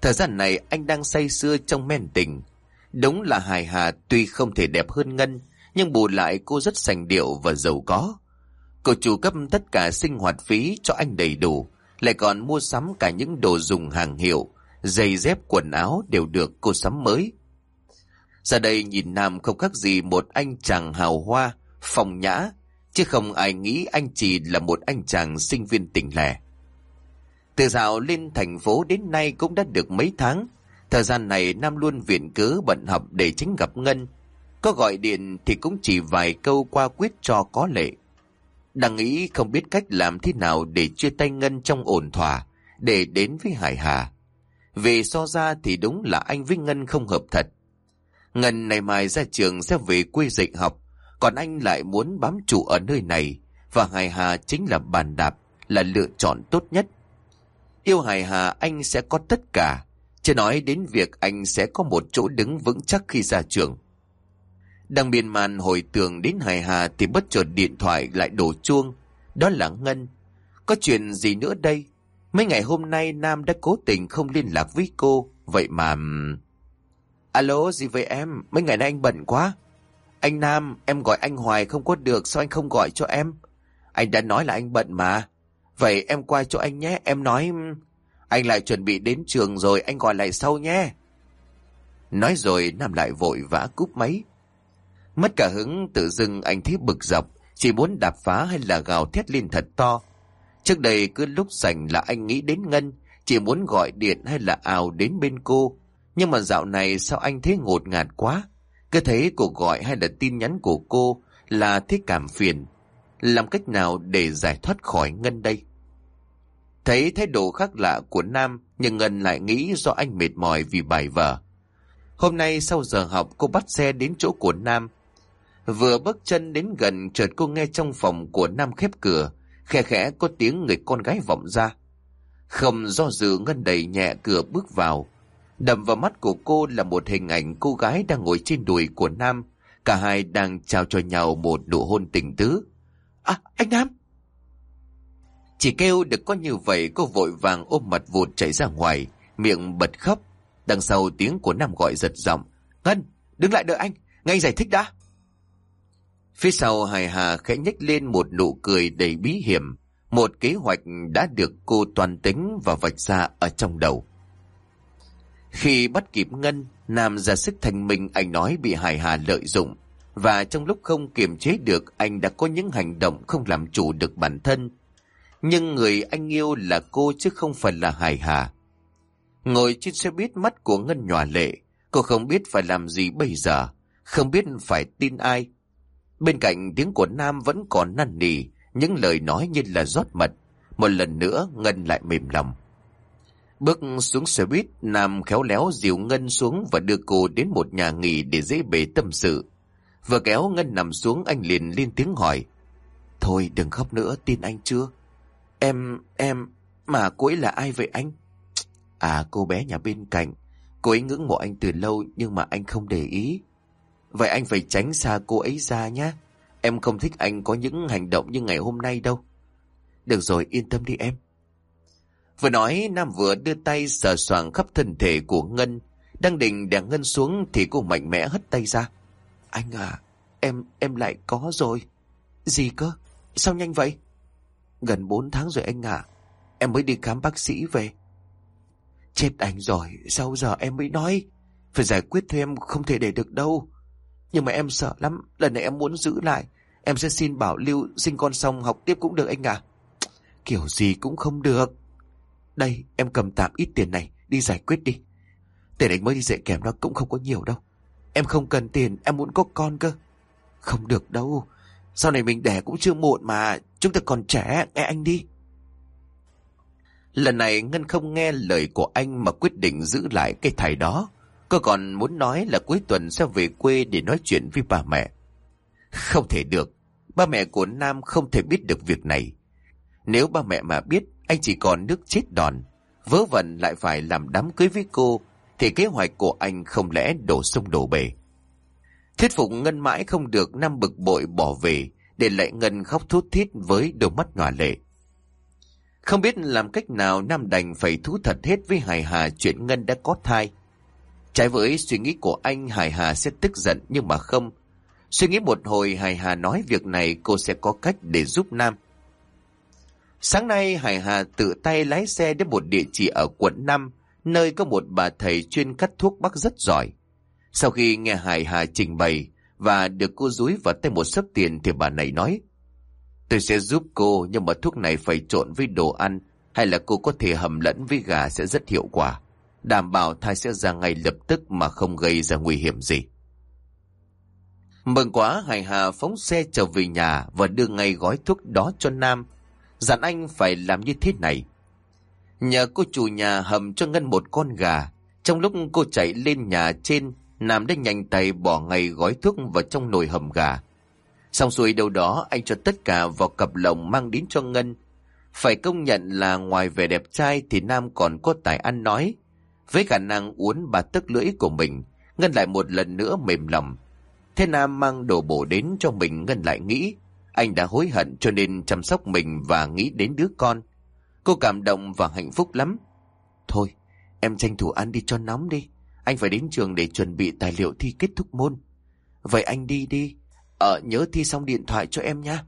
Thời gian này anh đang say sưa trong men tình. Đúng là hài hà tuy không thể đẹp hơn Ngân, nhưng bù lại cô rất sành điệu và giàu có. Cô chu cấp tất cả sinh hoạt phí cho anh đầy đủ, lại còn mua sắm cả những đồ dùng hàng hiệu, giày dép quần áo đều được cô sắm mới. Ra đây nhìn Nam không khác gì một anh chàng hào hoa, phong nhã, chứ không ai nghĩ anh chỉ là một anh chàng sinh viên tỉnh lẻ. Từ dạo lên thành phố đến nay cũng đã được mấy tháng. Thời gian này Nam luôn viện cớ bận học để tránh gặp Ngân. Có gọi điện thì cũng chỉ vài câu qua quyết cho có lệ. Đang nghĩ không biết cách làm thế nào để chia tay Ngân trong ổn thỏa, để đến với Hải Hà. Về so ra thì đúng là anh với Ngân không hợp thật. Ngân này mai ra trường sẽ về quê dạy học, còn anh lại muốn bám trụ ở nơi này, và Hải Hà chính là bàn đạp, là lựa chọn tốt nhất. Yêu Hải Hà anh sẽ có tất cả, chưa nói đến việc anh sẽ có một chỗ đứng vững chắc khi ra trường. Đang miên man hồi tưởng đến Hải Hà thì bất chợt điện thoại lại đổ chuông. Đó là Ngân. Có chuyện gì nữa đây? Mấy ngày hôm nay Nam đã cố tình không liên lạc với cô, vậy mà... Alo, gì vậy em? Mấy ngày nay anh bận quá. Anh Nam, em gọi anh hoài không có được, sao anh không gọi cho em? Anh đã nói là anh bận mà. Vậy em qua chỗ anh nhé, em nói... Anh lại chuẩn bị đến trường rồi, anh gọi lại sau nhé. Nói rồi Nam lại vội vã cúp máy. Mất cả hứng, tự dưng anh thấy bực dọc, chỉ muốn đạp phá hay là gào thét lên thật to. Trước đây cứ lúc rảnh là anh nghĩ đến Ngân, chỉ muốn gọi điện hay là ào đến bên cô. Nhưng mà dạo này sao anh thấy ngột ngạt quá? Cứ thấy cuộc gọi hay là tin nhắn của cô là thấy cảm phiền. Làm cách nào để giải thoát khỏi Ngân đây? Thấy thái độ khác lạ của Nam, nhưng Ngân lại nghĩ do anh mệt mỏi vì bài vở. Hôm nay sau giờ học cô bắt xe đến chỗ của Nam. Vừa bước chân đến gần chợt cô nghe trong phòng của Nam khép cửa, khẽ khẽ có tiếng người con gái vọng ra. Không do dự Ngân đẩy nhẹ cửa bước vào. Đập vào mắt của cô là một hình ảnh cô gái đang ngồi trên đùi của Nam. Cả hai đang trao cho nhau một nụ hôn tình tứ. À, anh Nam! Chỉ kêu được có như vậy cô vội vàng ôm mặt vụt chạy ra ngoài, miệng bật khóc. Đằng sau tiếng của Nam gọi giật giọng. Ngân, đứng lại đợi anh, ngay giải thích đã. Phía sau Hải Hà khẽ nhếch lên một nụ cười đầy bí hiểm. Một kế hoạch đã được cô toàn tính và vạch ra ở trong đầu. Khi bắt kịp Ngân, Nam ra sức thanh minh anh nói bị Hải Hà lợi dụng. Và trong lúc không kiềm chế được, anh đã có những hành động không làm chủ được bản thân. Nhưng người anh yêu là cô chứ không phải là Hải Hà. Ngồi trên xe buýt, mắt của Ngân nhòa lệ. Cô không biết phải làm gì bây giờ, không biết phải tin ai. Bên cạnh tiếng của Nam vẫn còn năn nỉ, những lời nói như là rót mật. Một lần nữa Ngân lại mềm lòng. Bước xuống xe buýt, Nam khéo léo dìu Ngân xuống và đưa cô đến một nhà nghỉ để dễ bề tâm sự. Vừa kéo Ngân nằm xuống, anh liền lên tiếng hỏi. Thôi đừng khóc nữa, tin anh chưa? Em, em, mà cô ấy là ai vậy anh? À, cô bé nhà bên cạnh. Cô ấy ngưỡng mộ anh từ lâu nhưng mà anh không để ý. Vậy anh phải tránh xa cô ấy ra nhé. Em không thích anh có những hành động như ngày hôm nay đâu. Được rồi, yên tâm đi em. Vừa nói, Nam vừa đưa tay sờ soạng khắp thân thể của Ngân. Đang định đè Ngân xuống thì cô mạnh mẽ hất tay ra. Anh à, em, em lại có rồi. Gì cơ? Sao nhanh vậy? Gần bốn tháng rồi anh ạ. Em mới đi khám bác sĩ về. Chết anh rồi, sao giờ em mới nói? Phải giải quyết thôi em, không thể để được đâu. Nhưng mà em sợ lắm, lần này em muốn giữ lại. Em sẽ xin bảo lưu sinh con xong học tiếp cũng được anh à. Kiểu gì cũng không được. Đây, em cầm tạm ít tiền này, đi giải quyết đi. Tiền anh mới đi dạy kèm nó cũng không có nhiều đâu. Em không cần tiền, em muốn có con cơ. Không được đâu, sau này mình đẻ cũng chưa muộn mà. Chúng ta còn trẻ, nghe anh đi. Lần này Ngân không nghe lời của anh mà quyết định giữ lại cái thải đó. Cô còn muốn nói là cuối tuần sẽ về quê để nói chuyện với ba mẹ. Không thể được, ba mẹ của Nam không thể biết được việc này. Nếu ba mẹ mà biết, anh chỉ còn nước chết đòn. Vớ vẩn lại phải làm đám cưới với cô, thì kế hoạch của anh không lẽ đổ sông đổ bể. Thuyết phục Ngân mãi không được, Nam bực bội bỏ về, để lại Ngân khóc thút thít với đôi mắt nhòa lệ. Không biết làm cách nào, Nam đành phải thú thật hết với Hải Hà chuyện Ngân đã có thai. Trái với suy nghĩ của anh, Hải Hà sẽ tức giận, nhưng mà không. Suy nghĩ một hồi, Hải Hà nói việc này cô sẽ có cách để giúp Nam. Sáng nay, Hải Hà tự tay lái xe đến một địa chỉ ở quận năm, nơi có một bà thầy chuyên cắt thuốc bắc rất giỏi. Sau khi nghe Hải Hà trình bày và được cô dúi vào tay một xấp tiền, thì bà này nói: tôi sẽ giúp cô, nhưng mà thuốc này phải trộn với đồ ăn, hay là cô có thể hầm lẫn với gà sẽ rất hiệu quả, đảm bảo thai sẽ ra ngay lập tức mà không gây ra nguy hiểm gì. Mừng quá, Hải Hà phóng xe trở về nhà và đưa ngay gói thuốc đó cho Nam, dặn anh phải làm như thế này. Nhờ cô chủ nhà hầm cho Ngân một con gà. Trong lúc cô chạy lên nhà trên, Nam đã nhanh tay bỏ ngay gói thuốc vào trong nồi hầm gà. Xong xuôi đâu đó, anh cho tất cả vào cặp lồng mang đến cho Ngân. Phải công nhận là ngoài vẻ đẹp trai thì Nam còn có tài ăn nói. Với khả năng uốn ba tấc lưỡi của mình, Ngân lại một lần nữa mềm lòng. Thế Nam mang đồ bổ đến cho mình, Ngân lại nghĩ anh đã hối hận cho nên chăm sóc mình và nghĩ đến đứa con. Cô cảm động và hạnh phúc lắm. Thôi, em tranh thủ ăn đi cho nóng đi. Anh phải đến trường để chuẩn bị tài liệu thi kết thúc môn. Vậy anh đi đi. Ờ, nhớ thi xong điện thoại cho em nha.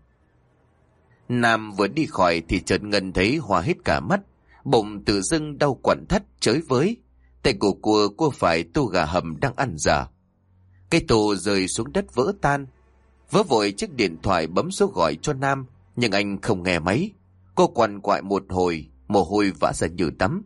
Nam vừa đi khỏi thì chợt Ngân thấy hoa hết cả mắt. Bụng tự dưng đau quặn thắt chới với. Tay của cô cô phải tô gà hầm đang ăn dở. Cây tô rơi xuống đất vỡ tan. Vỡ vội chiếc điện thoại bấm số gọi cho Nam, nhưng anh không nghe máy. Cô quằn quại một hồi, mồ hôi vã ra như tắm.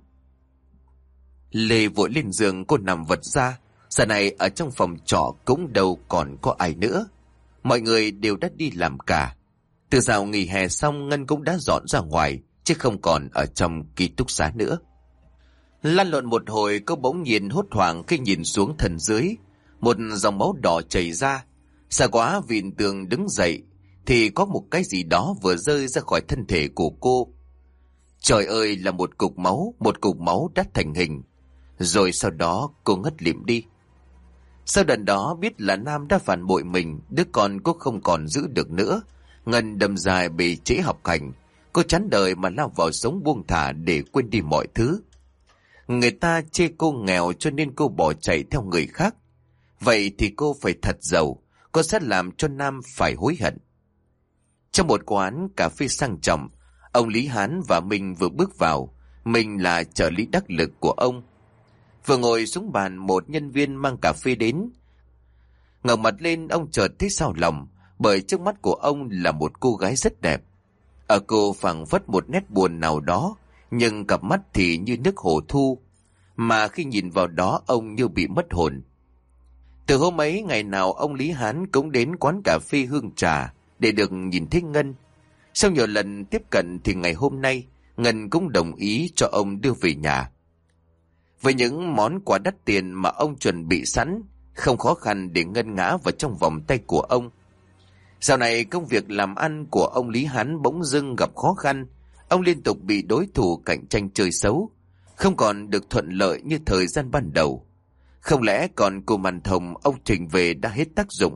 Lê vội lên giường, cô nằm vật ra. Giờ này ở trong phòng trọ cũng đâu còn có ai nữa. Mọi người đều đã đi làm cả. Từ dạo nghỉ hè xong, Ngân cũng đã dọn ra ngoài, chứ không còn ở trong ký túc xá nữa. Lăn lộn một hồi, cô bỗng nhiên hốt hoảng khi nhìn xuống thân dưới. Một dòng máu đỏ chảy ra. Sợ quá vịn tường đứng dậy, thì có một cái gì đó vừa rơi ra khỏi thân thể của cô. Trời ơi, là một cục máu, một cục máu đã thành hình. Rồi sau đó cô ngất lịm đi. Sau lần đó biết là Nam đã phản bội mình, đứa con cô không còn giữ được nữa. Ngân đâm dài bị trễ học hành. Cô chán đời mà lao vào sống buông thả để quên đi mọi thứ. Người ta chê cô nghèo cho nên cô bỏ chạy theo người khác. Vậy thì cô phải thật giàu. Cô sẽ làm cho Nam phải hối hận. Trong một quán cà phê sang trọng, ông Lý Hán và Minh vừa bước vào. Minh là trợ lý đắc lực của ông. Vừa ngồi xuống bàn, một nhân viên mang cà phê đến. Ngẩng mặt lên, ông chợt thấy xao lòng, bởi trước mắt của ông là một cô gái rất đẹp. Ở cô phảng phất một nét buồn nào đó, nhưng cặp mắt thì như nước hồ thu. Mà khi nhìn vào đó, ông như bị mất hồn. Từ hôm ấy, ngày nào ông Lý Hán cũng đến quán cà phê Hương Trà để được nhìn thấy Ngân. Sau nhiều lần tiếp cận thì ngày hôm nay, Ngân cũng đồng ý cho ông đưa về nhà. Với những món quà đắt tiền mà ông chuẩn bị sẵn, không khó khăn để Ngân ngã vào trong vòng tay của ông. Dạo này công việc làm ăn của ông Lý Hán bỗng dưng gặp khó khăn. Ông liên tục bị đối thủ cạnh tranh chơi xấu, không còn được thuận lợi như thời gian ban đầu. Không lẽ còn cô màn thầu ông trình về đã hết tác dụng?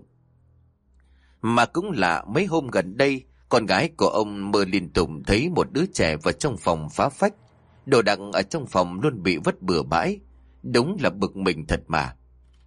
Mà cũng lạ, mấy hôm gần đây, con gái của ông mơ liên tục thấy một đứa trẻ vào trong phòng phá phách. Đồ đạc ở trong phòng luôn bị vứt bừa bãi. Đúng là bực mình thật mà.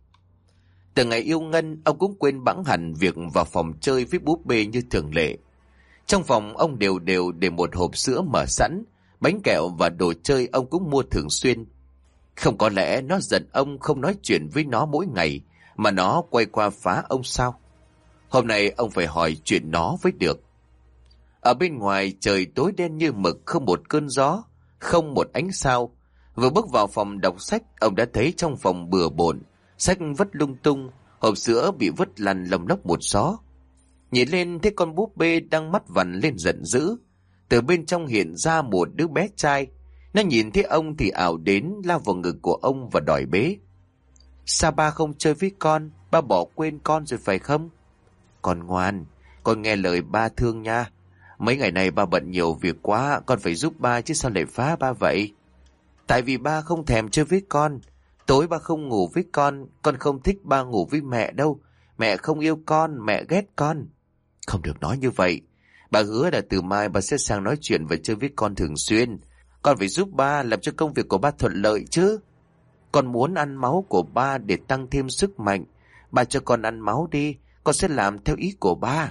Từ ngày yêu Ngân, ông cũng quên bẵng hẳn việc vào phòng chơi với búp bê như thường lệ. Trong phòng ông đều đều để một hộp sữa mở sẵn, bánh kẹo và đồ chơi ông cũng mua thường xuyên. Không có lẽ nó giận ông không nói chuyện với nó mỗi ngày, mà nó quay qua phá ông sao? Hôm nay ông phải hỏi chuyện nó với được. Ở bên ngoài trời tối đen như mực, không một cơn gió, không một ánh sao. Vừa bước vào phòng đọc sách, ông đã thấy trong phòng bừa bộn, sách vứt lung tung, hộp sữa bị vứt lăn lồng lốc một xó. Nhìn lên thấy con búp bê đang mắt vằn lên giận dữ. Từ bên trong hiện ra một đứa bé trai. Nó nhìn thấy ông thì ảo đến, lao vào ngực của ông và đòi bế. Sao ba không chơi với con? Ba bỏ quên con rồi phải không? Con ngoan, con nghe lời ba thương nha. Mấy ngày này ba bận nhiều việc quá, con phải giúp ba chứ sao lại phá ba vậy? Tại vì ba không thèm chơi với con. Tối ba không ngủ với con, con không thích ba ngủ với mẹ đâu. Mẹ không yêu con, mẹ ghét con. Không được nói như vậy. Bà hứa là từ mai bà sẽ sang nói chuyện và chơi với con thường xuyên. Con phải giúp ba làm cho công việc của ba thuận lợi chứ. Con muốn ăn máu của ba để tăng thêm sức mạnh. Ba cho con ăn máu đi, con sẽ làm theo ý của ba.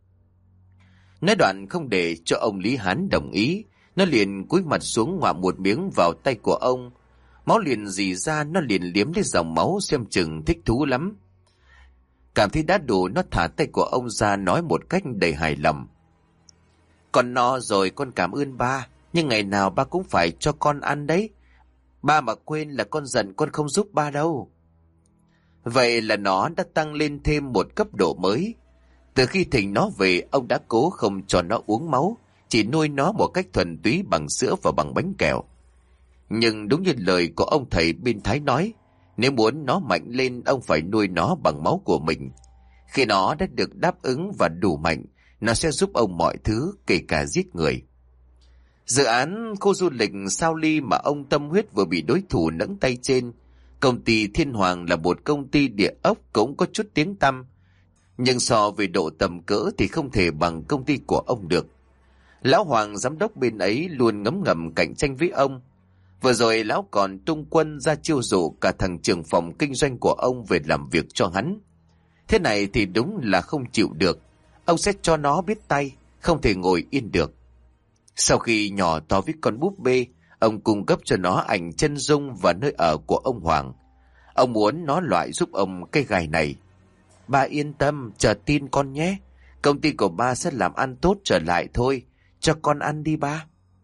Nói đoạn không để cho ông Lý Hán đồng ý, nó liền cúi mặt xuống ngoạm một miếng vào tay của ông. Máu liền rỉ ra, nó liền liếm lấy dòng máu xem chừng thích thú lắm. Cảm thấy đã đủ, nó thả tay của ông ra nói một cách đầy hài lòng. Con no rồi, con cảm ơn ba, nhưng ngày nào ba cũng phải cho con ăn đấy. Ba mà quên là con giận con không giúp ba đâu. Vậy là nó đã tăng lên thêm một cấp độ mới. Từ khi thỉnh nó về, ông đã cố không cho nó uống máu, chỉ nuôi nó một cách thuần túy bằng sữa và bằng bánh kẹo. Nhưng đúng như lời của ông thầy bên Thái nói, nếu muốn nó mạnh lên, ông phải nuôi nó bằng máu của mình. Khi nó đã được đáp ứng và đủ mạnh, nó sẽ giúp ông mọi thứ, kể cả giết người. Dự án khu du lịch Sao Ly mà ông tâm huyết vừa bị đối thủ nẫng tay trên. Công ty Thiên Hoàng là một công ty địa ốc cũng có chút tiếng tăm, nhưng so về độ tầm cỡ thì không thể bằng công ty của ông được. Lão Hoàng giám đốc bên ấy luôn ngấm ngầm cạnh tranh với ông. Vừa rồi lão còn tung quân ra chiêu dụ cả thằng trưởng phòng kinh doanh của ông về làm việc cho hắn. Thế này thì đúng là không chịu được. Ông sẽ cho nó biết tay, không thể ngồi yên được. Sau khi nhỏ to với con búp bê, ông cung cấp cho nó ảnh chân dung và nơi ở của ông Hoàng. Ông muốn nó loại giúp ông cây gài này. Ba yên tâm, chờ tin con nhé. Công ty của ba sẽ làm ăn tốt trở lại thôi. Cho con ăn đi ba.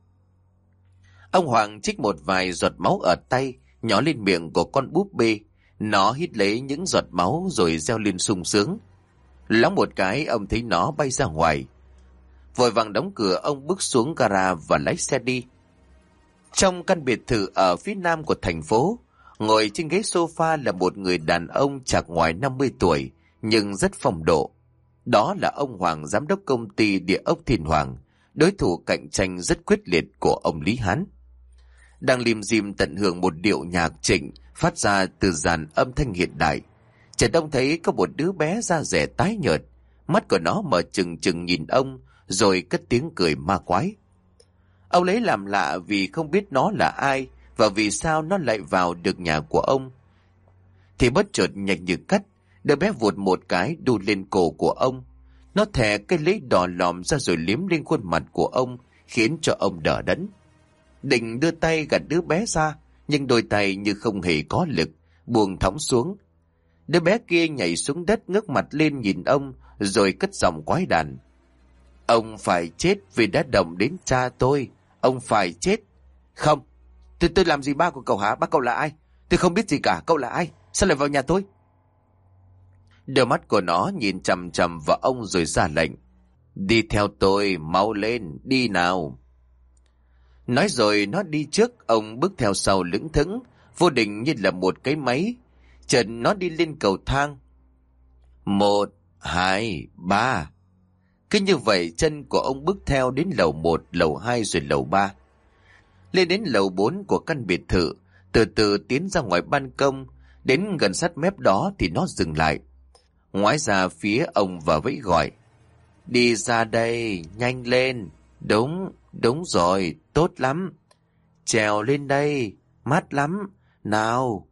Ông Hoàng trích một vài giọt máu ở tay, nhỏ lên miệng của con búp bê. Nó hít lấy những giọt máu rồi reo lên sung sướng. Loáng một cái, ông thấy nó bay ra ngoài. Vội vàng đóng cửa, ông bước xuống gara và lái xe đi. Trong căn biệt thự ở phía nam của thành phố, ngồi trên ghế sofa là một người đàn ông chạc ngoài năm mươi tuổi, nhưng rất phong độ. Đó là ông Hoàng, giám đốc công ty địa ốc Thiên Hoàng, đối thủ cạnh tranh rất quyết liệt của ông Lý Hán. Đang lim dim tận hưởng một điệu nhạc trịnh phát ra từ dàn âm thanh hiện đại. Chợt ông thấy có một đứa bé da rẻ tái nhợt, mắt của nó mở trừng trừng nhìn ông, rồi cất tiếng cười ma quái. Ông lấy làm lạ vì không biết nó là ai và vì sao nó lại vào được nhà của ông. Thì bất chợt nhanh như cắt, đứa bé vụt một cái đu lên cổ của ông. Nó thè cái lấy đỏ lòm ra rồi liếm lên khuôn mặt của ông, khiến cho ông đờ đẫn. Định đưa tay gạt đứa bé ra, nhưng đôi tay như không hề có lực, buông thõng xuống. Đứa bé kia nhảy xuống đất, ngước mặt lên nhìn ông, rồi cất giọng quái đản. Ông phải chết vì đã động đến cha tôi. Ông phải chết. Không, tôi, tôi làm gì ba của cậu hả? Ba cậu là ai? Tôi không biết gì cả. Cậu là ai? Sao lại vào nhà tôi? Đôi mắt của nó nhìn chằm chằm vào ông rồi ra lệnh. Đi theo tôi, mau lên, đi nào. Nói rồi nó đi trước, ông bước theo sau lững thững, vô định như là một cái máy. Chợt nó đi lên cầu thang. Một, hai, ba. Cứ như vậy chân của ông bước theo đến lầu một, lầu hai rồi lầu ba. Lên đến lầu bốn của căn biệt thự, từ từ tiến ra ngoài ban công, đến gần sát mép đó thì nó dừng lại. Ngoái ra phía ông và vẫy gọi. Đi ra đây, nhanh lên. Đúng, đúng rồi, tốt lắm. Trèo lên đây, mát lắm. Nào.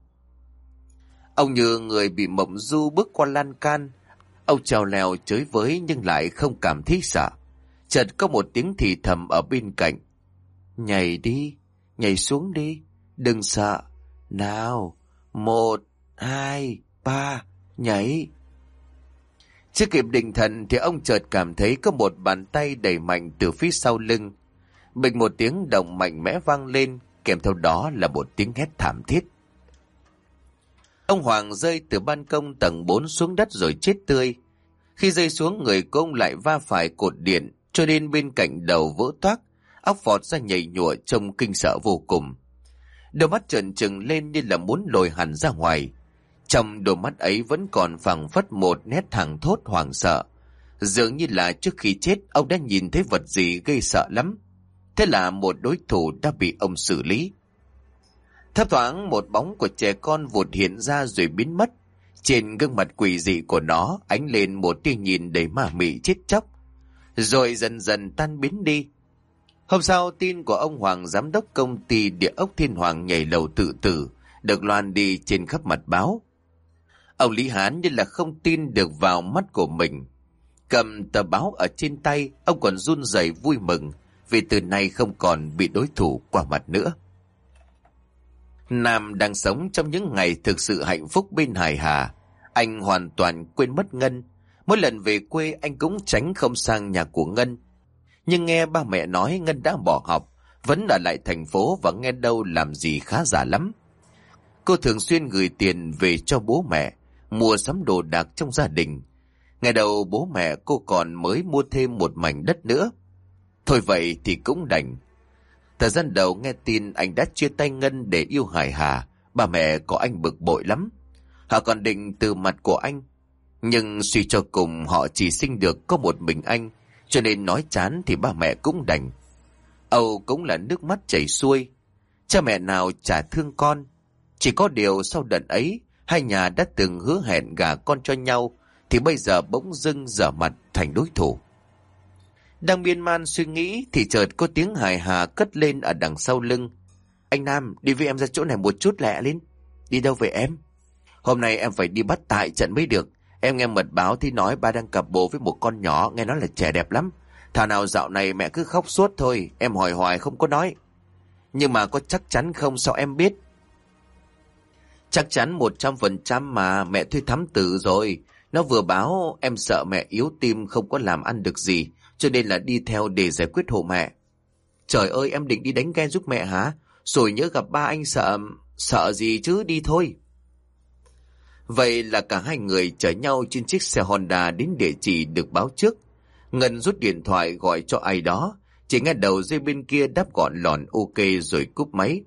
Ông như người bị mộng du bước qua lan can. Ông trèo leo chới với nhưng lại không cảm thấy sợ. Chợt có một tiếng thì thầm ở bên cạnh. Nhảy đi, nhảy xuống đi, đừng sợ. Nào, một, hai, ba, nhảy. Chưa kịp định thần thì ông chợt cảm thấy có một bàn tay đẩy mạnh từ phía sau lưng. Bịch một tiếng động mạnh mẽ vang lên, kèm theo đó là một tiếng hét thảm thiết. Ông Hoàng rơi từ ban công tầng bốn xuống đất rồi chết tươi. Khi rơi xuống, người của ông lại va phải cột điện, cho nên bên cạnh đầu vỡ toác, óc phọt ra nhảy nhụa trông kinh sợ vô cùng. Đôi mắt trợn trừng lên như là muốn lồi hẳn ra ngoài. Trong đôi mắt ấy vẫn còn phảng phất một nét thẳng thốt hoảng sợ. Dường như là trước khi chết ông đã nhìn thấy vật gì gây sợ lắm. Thế là một đối thủ đã bị ông xử lý. Thấp thoáng một bóng của trẻ con vụt hiện ra rồi biến mất. Trên gương mặt quỷ dị của nó ánh lên một tia nhìn đầy ma mị chết chóc. rồi dần dần tan biến đi. Hôm sau, tin của ông Hoàng giám đốc công ty địa ốc Thiên Hoàng nhảy lầu tự tử được loan đi trên khắp mặt báo. Ông Lý Hán như là không tin được vào mắt của mình. Cầm tờ báo ở trên tay, ông còn run rẩy vui mừng vì từ nay không còn bị đối thủ qua mặt nữa. Nam đang sống trong những ngày thực sự hạnh phúc bên Hải Hà. Anh hoàn toàn quên mất Ngân. Mỗi lần về quê anh cũng tránh không sang nhà của Ngân. Nhưng nghe ba mẹ nói Ngân đã bỏ học, vẫn ở lại thành phố và nghe đâu làm gì khá giả lắm. Cô thường xuyên gửi tiền về cho bố mẹ, mua sắm đồ đạc trong gia đình. Ngày đầu bố mẹ cô còn mới mua thêm một mảnh đất nữa. Thôi vậy thì cũng đành. Thời gian đầu nghe tin anh đã chia tay Ngân để yêu Hải Hà, ba mẹ của anh bực bội lắm. Họ còn định từ mặt của anh. Nhưng suy cho cùng họ chỉ sinh được có một mình anh, cho nên nói chán thì ba mẹ cũng đành. Âu cũng là nước mắt chảy xuôi. Cha mẹ nào chả thương con. Chỉ có điều sau đợt ấy, hai nhà đã từng hứa hẹn gả con cho nhau, thì bây giờ bỗng dưng dở mặt thành đối thủ. Đang miên man suy nghĩ thì chợt có tiếng hài hà cất lên ở đằng sau lưng. Anh Nam, đi với em ra chỗ này một chút lẹ lên. Đi đâu vậy em? Hôm nay em phải đi bắt tại trận mới được. Em nghe mật báo thì nói ba đang cặp bồ với một con nhỏ, nghe nói là trẻ đẹp lắm. Thảo nào dạo này mẹ cứ khóc suốt thôi, em hỏi hoài không có nói. Nhưng mà có chắc chắn không sao em biết? Chắc chắn một trăm phần trăm mà, mẹ thuê thám tử rồi. Nó vừa báo em sợ mẹ yếu tim không có làm ăn được gì, cho nên là đi theo để giải quyết hộ mẹ. Trời ơi, em định đi đánh ghen giúp mẹ hả? Rồi nhớ gặp ba anh sợ... Sợ gì chứ, đi thôi. Vậy là cả hai người chở nhau trên chiếc xe Honda đến địa chỉ được báo trước. Ngân rút điện thoại gọi cho ai đó, chỉ nghe đầu dây bên kia đáp gọn lòn ok rồi cúp máy.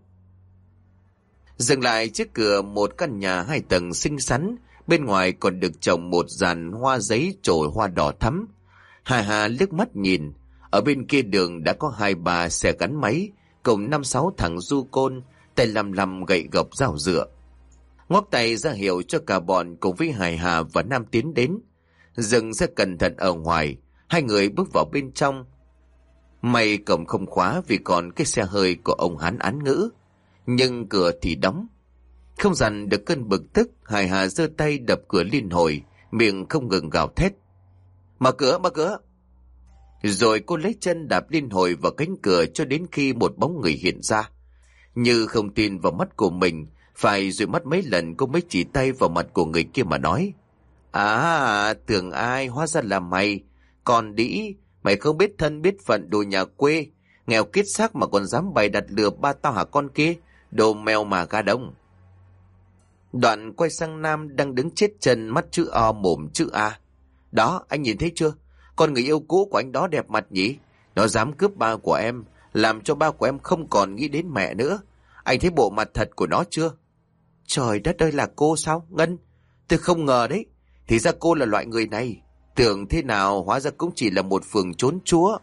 Dừng lại trước cửa một căn nhà hai tầng xinh xắn, bên ngoài còn được trồng một dàn hoa giấy chồi hoa đỏ thắm. Hà Hà liếc mắt nhìn, ở bên kia đường đã có hai ba xe gắn máy, cùng năm sáu thằng du côn, tay lầm lầm gậy gộc rào rựa. Ngoắc tay ra hiệu cho cả bọn cùng với Hải Hà và Nam tiến đến. Dừng xe cẩn thận ở ngoài, hai người bước vào bên trong. May cổng không khóa vì còn cái xe hơi của ông Hán án ngữ, nhưng cửa thì đóng. Không dằn được cơn bực tức, Hải Hà giơ tay đập cửa liên hồi, miệng không ngừng gào thét. Mở cửa, mở cửa! Rồi cô lấy chân đạp liên hồi vào cánh cửa cho đến khi một bóng người hiện ra. Như không tin vào mắt của mình, phải dụi mắt mấy lần cô mới chỉ tay vào mặt của người kia mà nói. À, tưởng ai, hóa ra là mày. Còn đĩ, mày không biết thân biết phận đồ nhà quê, nghèo kiết xác mà còn dám bày đặt lừa ba tao hả con kia, đồ mèo mà ga đông. Đoạn quay sang Nam đang đứng chết chân, mắt chữ O mồm chữ A. Đó, anh nhìn thấy chưa? Con người yêu cũ của anh đó đẹp mặt nhỉ? Nó dám cướp ba của em, làm cho ba của em không còn nghĩ đến mẹ nữa. Anh thấy bộ mặt thật của nó chưa? Trời đất ơi, là cô sao, Ngân? Tôi không ngờ đấy. Thì ra cô là loại người này. Tưởng thế nào hóa ra cũng chỉ là một phường trốn chúa.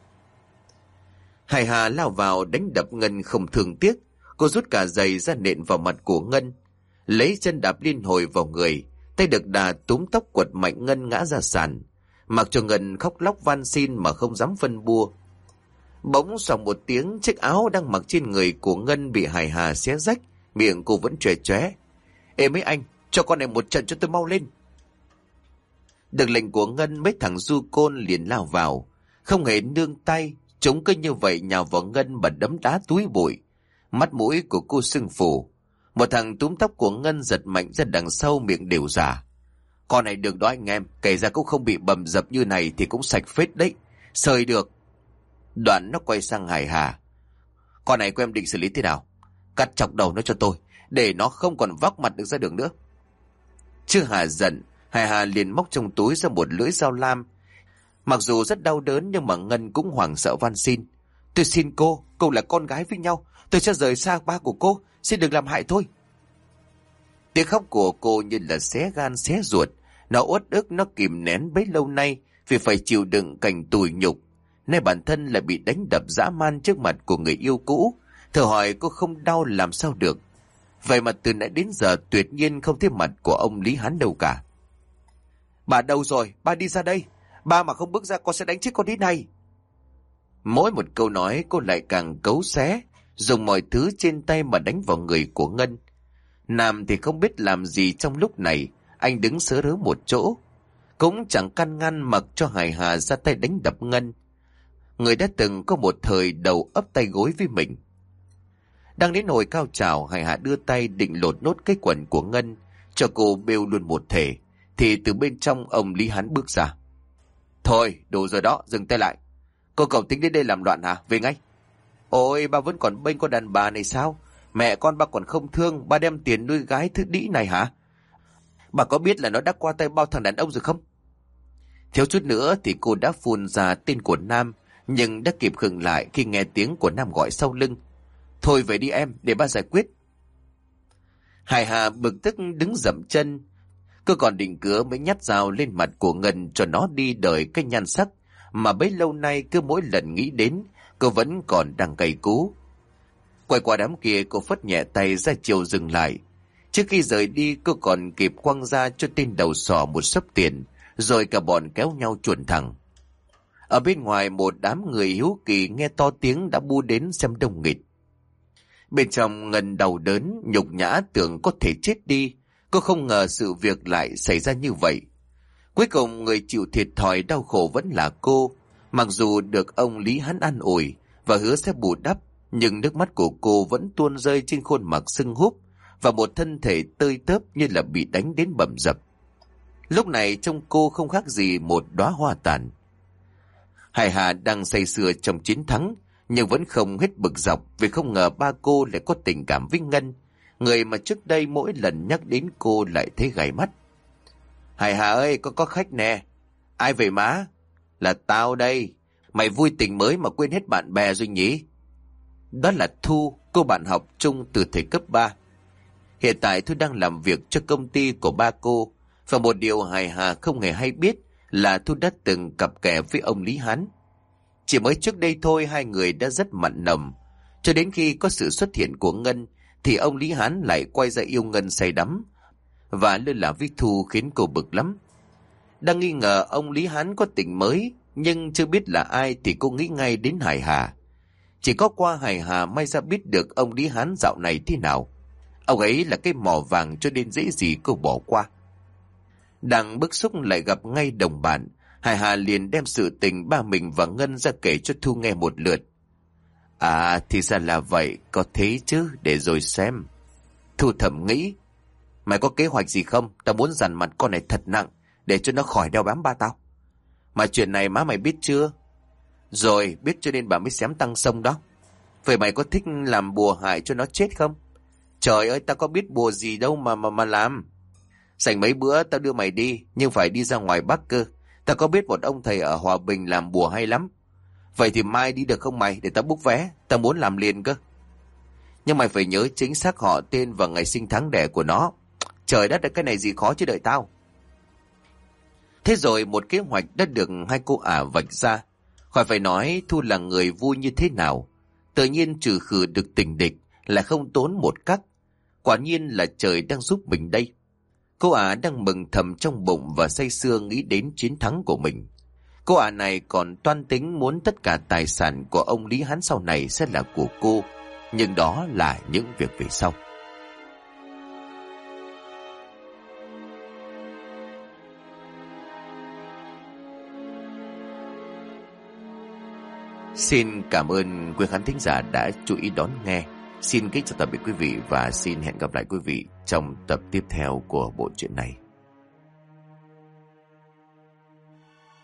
Hải Hà lao vào đánh đập Ngân không thương tiếc. Cô rút cả giày ra nện vào mặt của Ngân, lấy chân đạp liên hồi vào người, tay được đà túm tóc quật mạnh Ngân ngã ra sàn, mặc cho Ngân khóc lóc van xin mà không dám phân bua. Bỗng xoòng một tiếng, chiếc áo đang mặc trên người của Ngân bị Hải Hà xé rách, miệng cô vẫn chòe chóe. Ê mấy anh, cho con này một trận cho tôi mau lên. Được lệnh của Ngân, mấy thằng du côn liền lao vào, không hề nương tay, chúng cứ như vậy nhào vào Ngân mà đấm đá túi bụi. Mắt mũi của cô sưng phù. Một thằng túm tóc của Ngân giật mạnh ra đằng sau, miệng đều giả. Con này được đó anh em, kể ra cũng không bị bầm dập như này thì cũng sạch phết đấy, sơi được. Đoạn nó quay sang Hải Hà. Con này của em định xử lý thế nào? Cắt chọc đầu nó cho tôi, để nó không còn vác mặt được ra đường nữa. Chưa Hà giận, Hải Hà liền móc trong túi ra một lưỡi dao lam. Mặc dù rất đau đớn nhưng mà Ngân cũng hoảng sợ van xin. Tôi xin cô, cô là con gái với nhau, tôi sẽ rời xa ba của cô, xin đừng làm hại thôi. Tiếng khóc của cô như là xé gan xé ruột. Nó uất ức, nó kìm nén bấy lâu nay vì phải chịu đựng cảnh tủi nhục. Nay bản thân lại bị đánh đập dã man trước mặt của người yêu cũ. Thử hỏi cô không đau làm sao được. Vậy mà từ nãy đến giờ tuyệt nhiên không thấy mặt của ông Lý Hán đâu cả. Bà đâu rồi? Bà đi ra đây. Ba mà không bước ra con sẽ đánh chết con đĩ này. Mỗi một câu nói cô lại càng cấu xé, dùng mọi thứ trên tay mà đánh vào người của Ngân. Nam thì không biết làm gì trong lúc này, anh đứng sớ rớ một chỗ, cũng chẳng can ngăn mặc cho Hải Hà ra tay đánh đập Ngân, người đã từng có một thời đầu ấp tay gối với mình. Đang đến hồi cao trào, Hải Hà đưa tay định lột nốt cái quần của Ngân cho cô bêu luôn một thể, thì từ bên trong ông Lý Hán bước ra. Thôi đủ rồi đó, dừng tay lại. Cô cậu tính đến đây làm loạn hả? Về ngay. Ôi, ba vẫn còn bênh con đàn bà này sao? Mẹ con ba còn không thương, ba đem tiền nuôi gái thứ đĩ này hả? Bà có biết là nó đã qua tay bao thằng đàn ông rồi không? Thiếu chút nữa thì cô đã phun ra tên của Nam, nhưng đã kịp khựng lại khi nghe tiếng của Nam gọi sau lưng. Thôi về đi em, để ba giải quyết. Hải Hà bực tức đứng dậm chân. Cô còn định cứa mới nhát dao lên mặt của Ngân cho nó đi đời cái nhan sắc mà bấy lâu nay cứ mỗi lần nghĩ đến, cô vẫn còn đang cay cú. Quay qua đám kia, cô phất nhẹ tay ra chiều dừng lại. Trước khi rời đi, cô còn kịp quăng ra cho tên đầu sỏ một xấp tiền, rồi cả bọn kéo nhau chuồn thẳng. Ở bên ngoài, một đám người hiếu kỳ nghe to tiếng đã bu đến xem đông nghịt. Bên trong Ngân đau đớn, nhục nhã tưởng có thể chết đi. Cô không ngờ sự việc lại xảy ra như vậy. Cuối cùng người chịu thiệt thòi đau khổ vẫn là cô. Mặc dù được ông Lý Hán an ủi và hứa sẽ bù đắp, nhưng nước mắt của cô vẫn tuôn rơi trên khuôn mặt sưng húp và một thân thể tơi tớp như là bị đánh đến bầm dập. Lúc này trông cô không khác gì một đóa hoa tàn. Hải Hà đang say sưa trong chiến thắng, nhưng vẫn không hết bực dọc vì không ngờ ba cô lại có tình cảm với Ngân, người mà trước đây mỗi lần nhắc đến cô lại thấy gay mắt. Hải Hà ơi, có có khách nè. Ai về má? Là tao đây. Mày vui tình mới mà quên hết bạn bè rồi nhỉ? Đó là Thu, cô bạn học chung từ thời cấp ba. Hiện tại Thu đang làm việc cho công ty của ba cô, và một điều Hải Hà không hề hay biết là Thu đã từng cặp kè với ông Lý Hán. Chỉ mới trước đây thôi hai người đã rất mặn nồng, cho đến khi có sự xuất hiện của Ngân thì ông Lý Hán lại quay ra yêu Ngân say đắm và lơ là với Thu, khiến cô bực lắm. Đang nghi ngờ ông Lý Hán có tình mới, nhưng chưa biết là ai thì cô nghĩ ngay đến Hải Hà. Chỉ có qua Hải Hà may ra biết được ông Lý Hán dạo này thế nào. Ông ấy là cái mỏ vàng cho nên dễ gì cô bỏ qua. Đang bức xúc lại gặp ngay đồng bạn, Hải Hà liền đem sự tình ba mình và Ngân ra kể cho Thu nghe một lượt. À, thì ra là vậy, có thế chứ, để rồi xem. Thu thầm nghĩ, mày có kế hoạch gì không? Tao muốn dằn mặt con này thật nặng, để cho nó khỏi đeo bám ba tao. Mà chuyện này má mày biết chưa? Rồi, biết cho nên bà mới xém tăng sông đó. Vậy mày có thích làm bùa hại cho nó chết không? Trời ơi, tao có biết bùa gì đâu mà mà mà làm. Sành mấy bữa tao đưa mày đi, nhưng phải đi ra ngoài Bắc cơ. Tao có biết một ông thầy ở Hòa Bình làm bùa hay lắm. Vậy thì mai đi được không mày, để tao book vé, tao muốn làm liền cơ. Nhưng mày phải nhớ chính xác họ tên và ngày sinh tháng đẻ của nó. Trời đất, cái này gì khó chứ đợi tao. Thế rồi một kế hoạch đã được hai cô ả vạch ra. Khỏi phải nói Thu là người vui như thế nào. Tự nhiên trừ khử được tình địch là không tốn một cắc. Quả nhiên là trời đang giúp mình đây. Cô ả đang mừng thầm trong bụng và say sưa nghĩ đến chiến thắng của mình. Cô ả này còn toan tính muốn tất cả tài sản của ông Lý Hán sau này sẽ là của cô. Nhưng đó là những việc về sau. Xin cảm ơn quý khán thính giả đã chú ý đón nghe. Xin kính chào tạm biệt quý vị và xin hẹn gặp lại quý vị trong tập tiếp theo của bộ truyện này.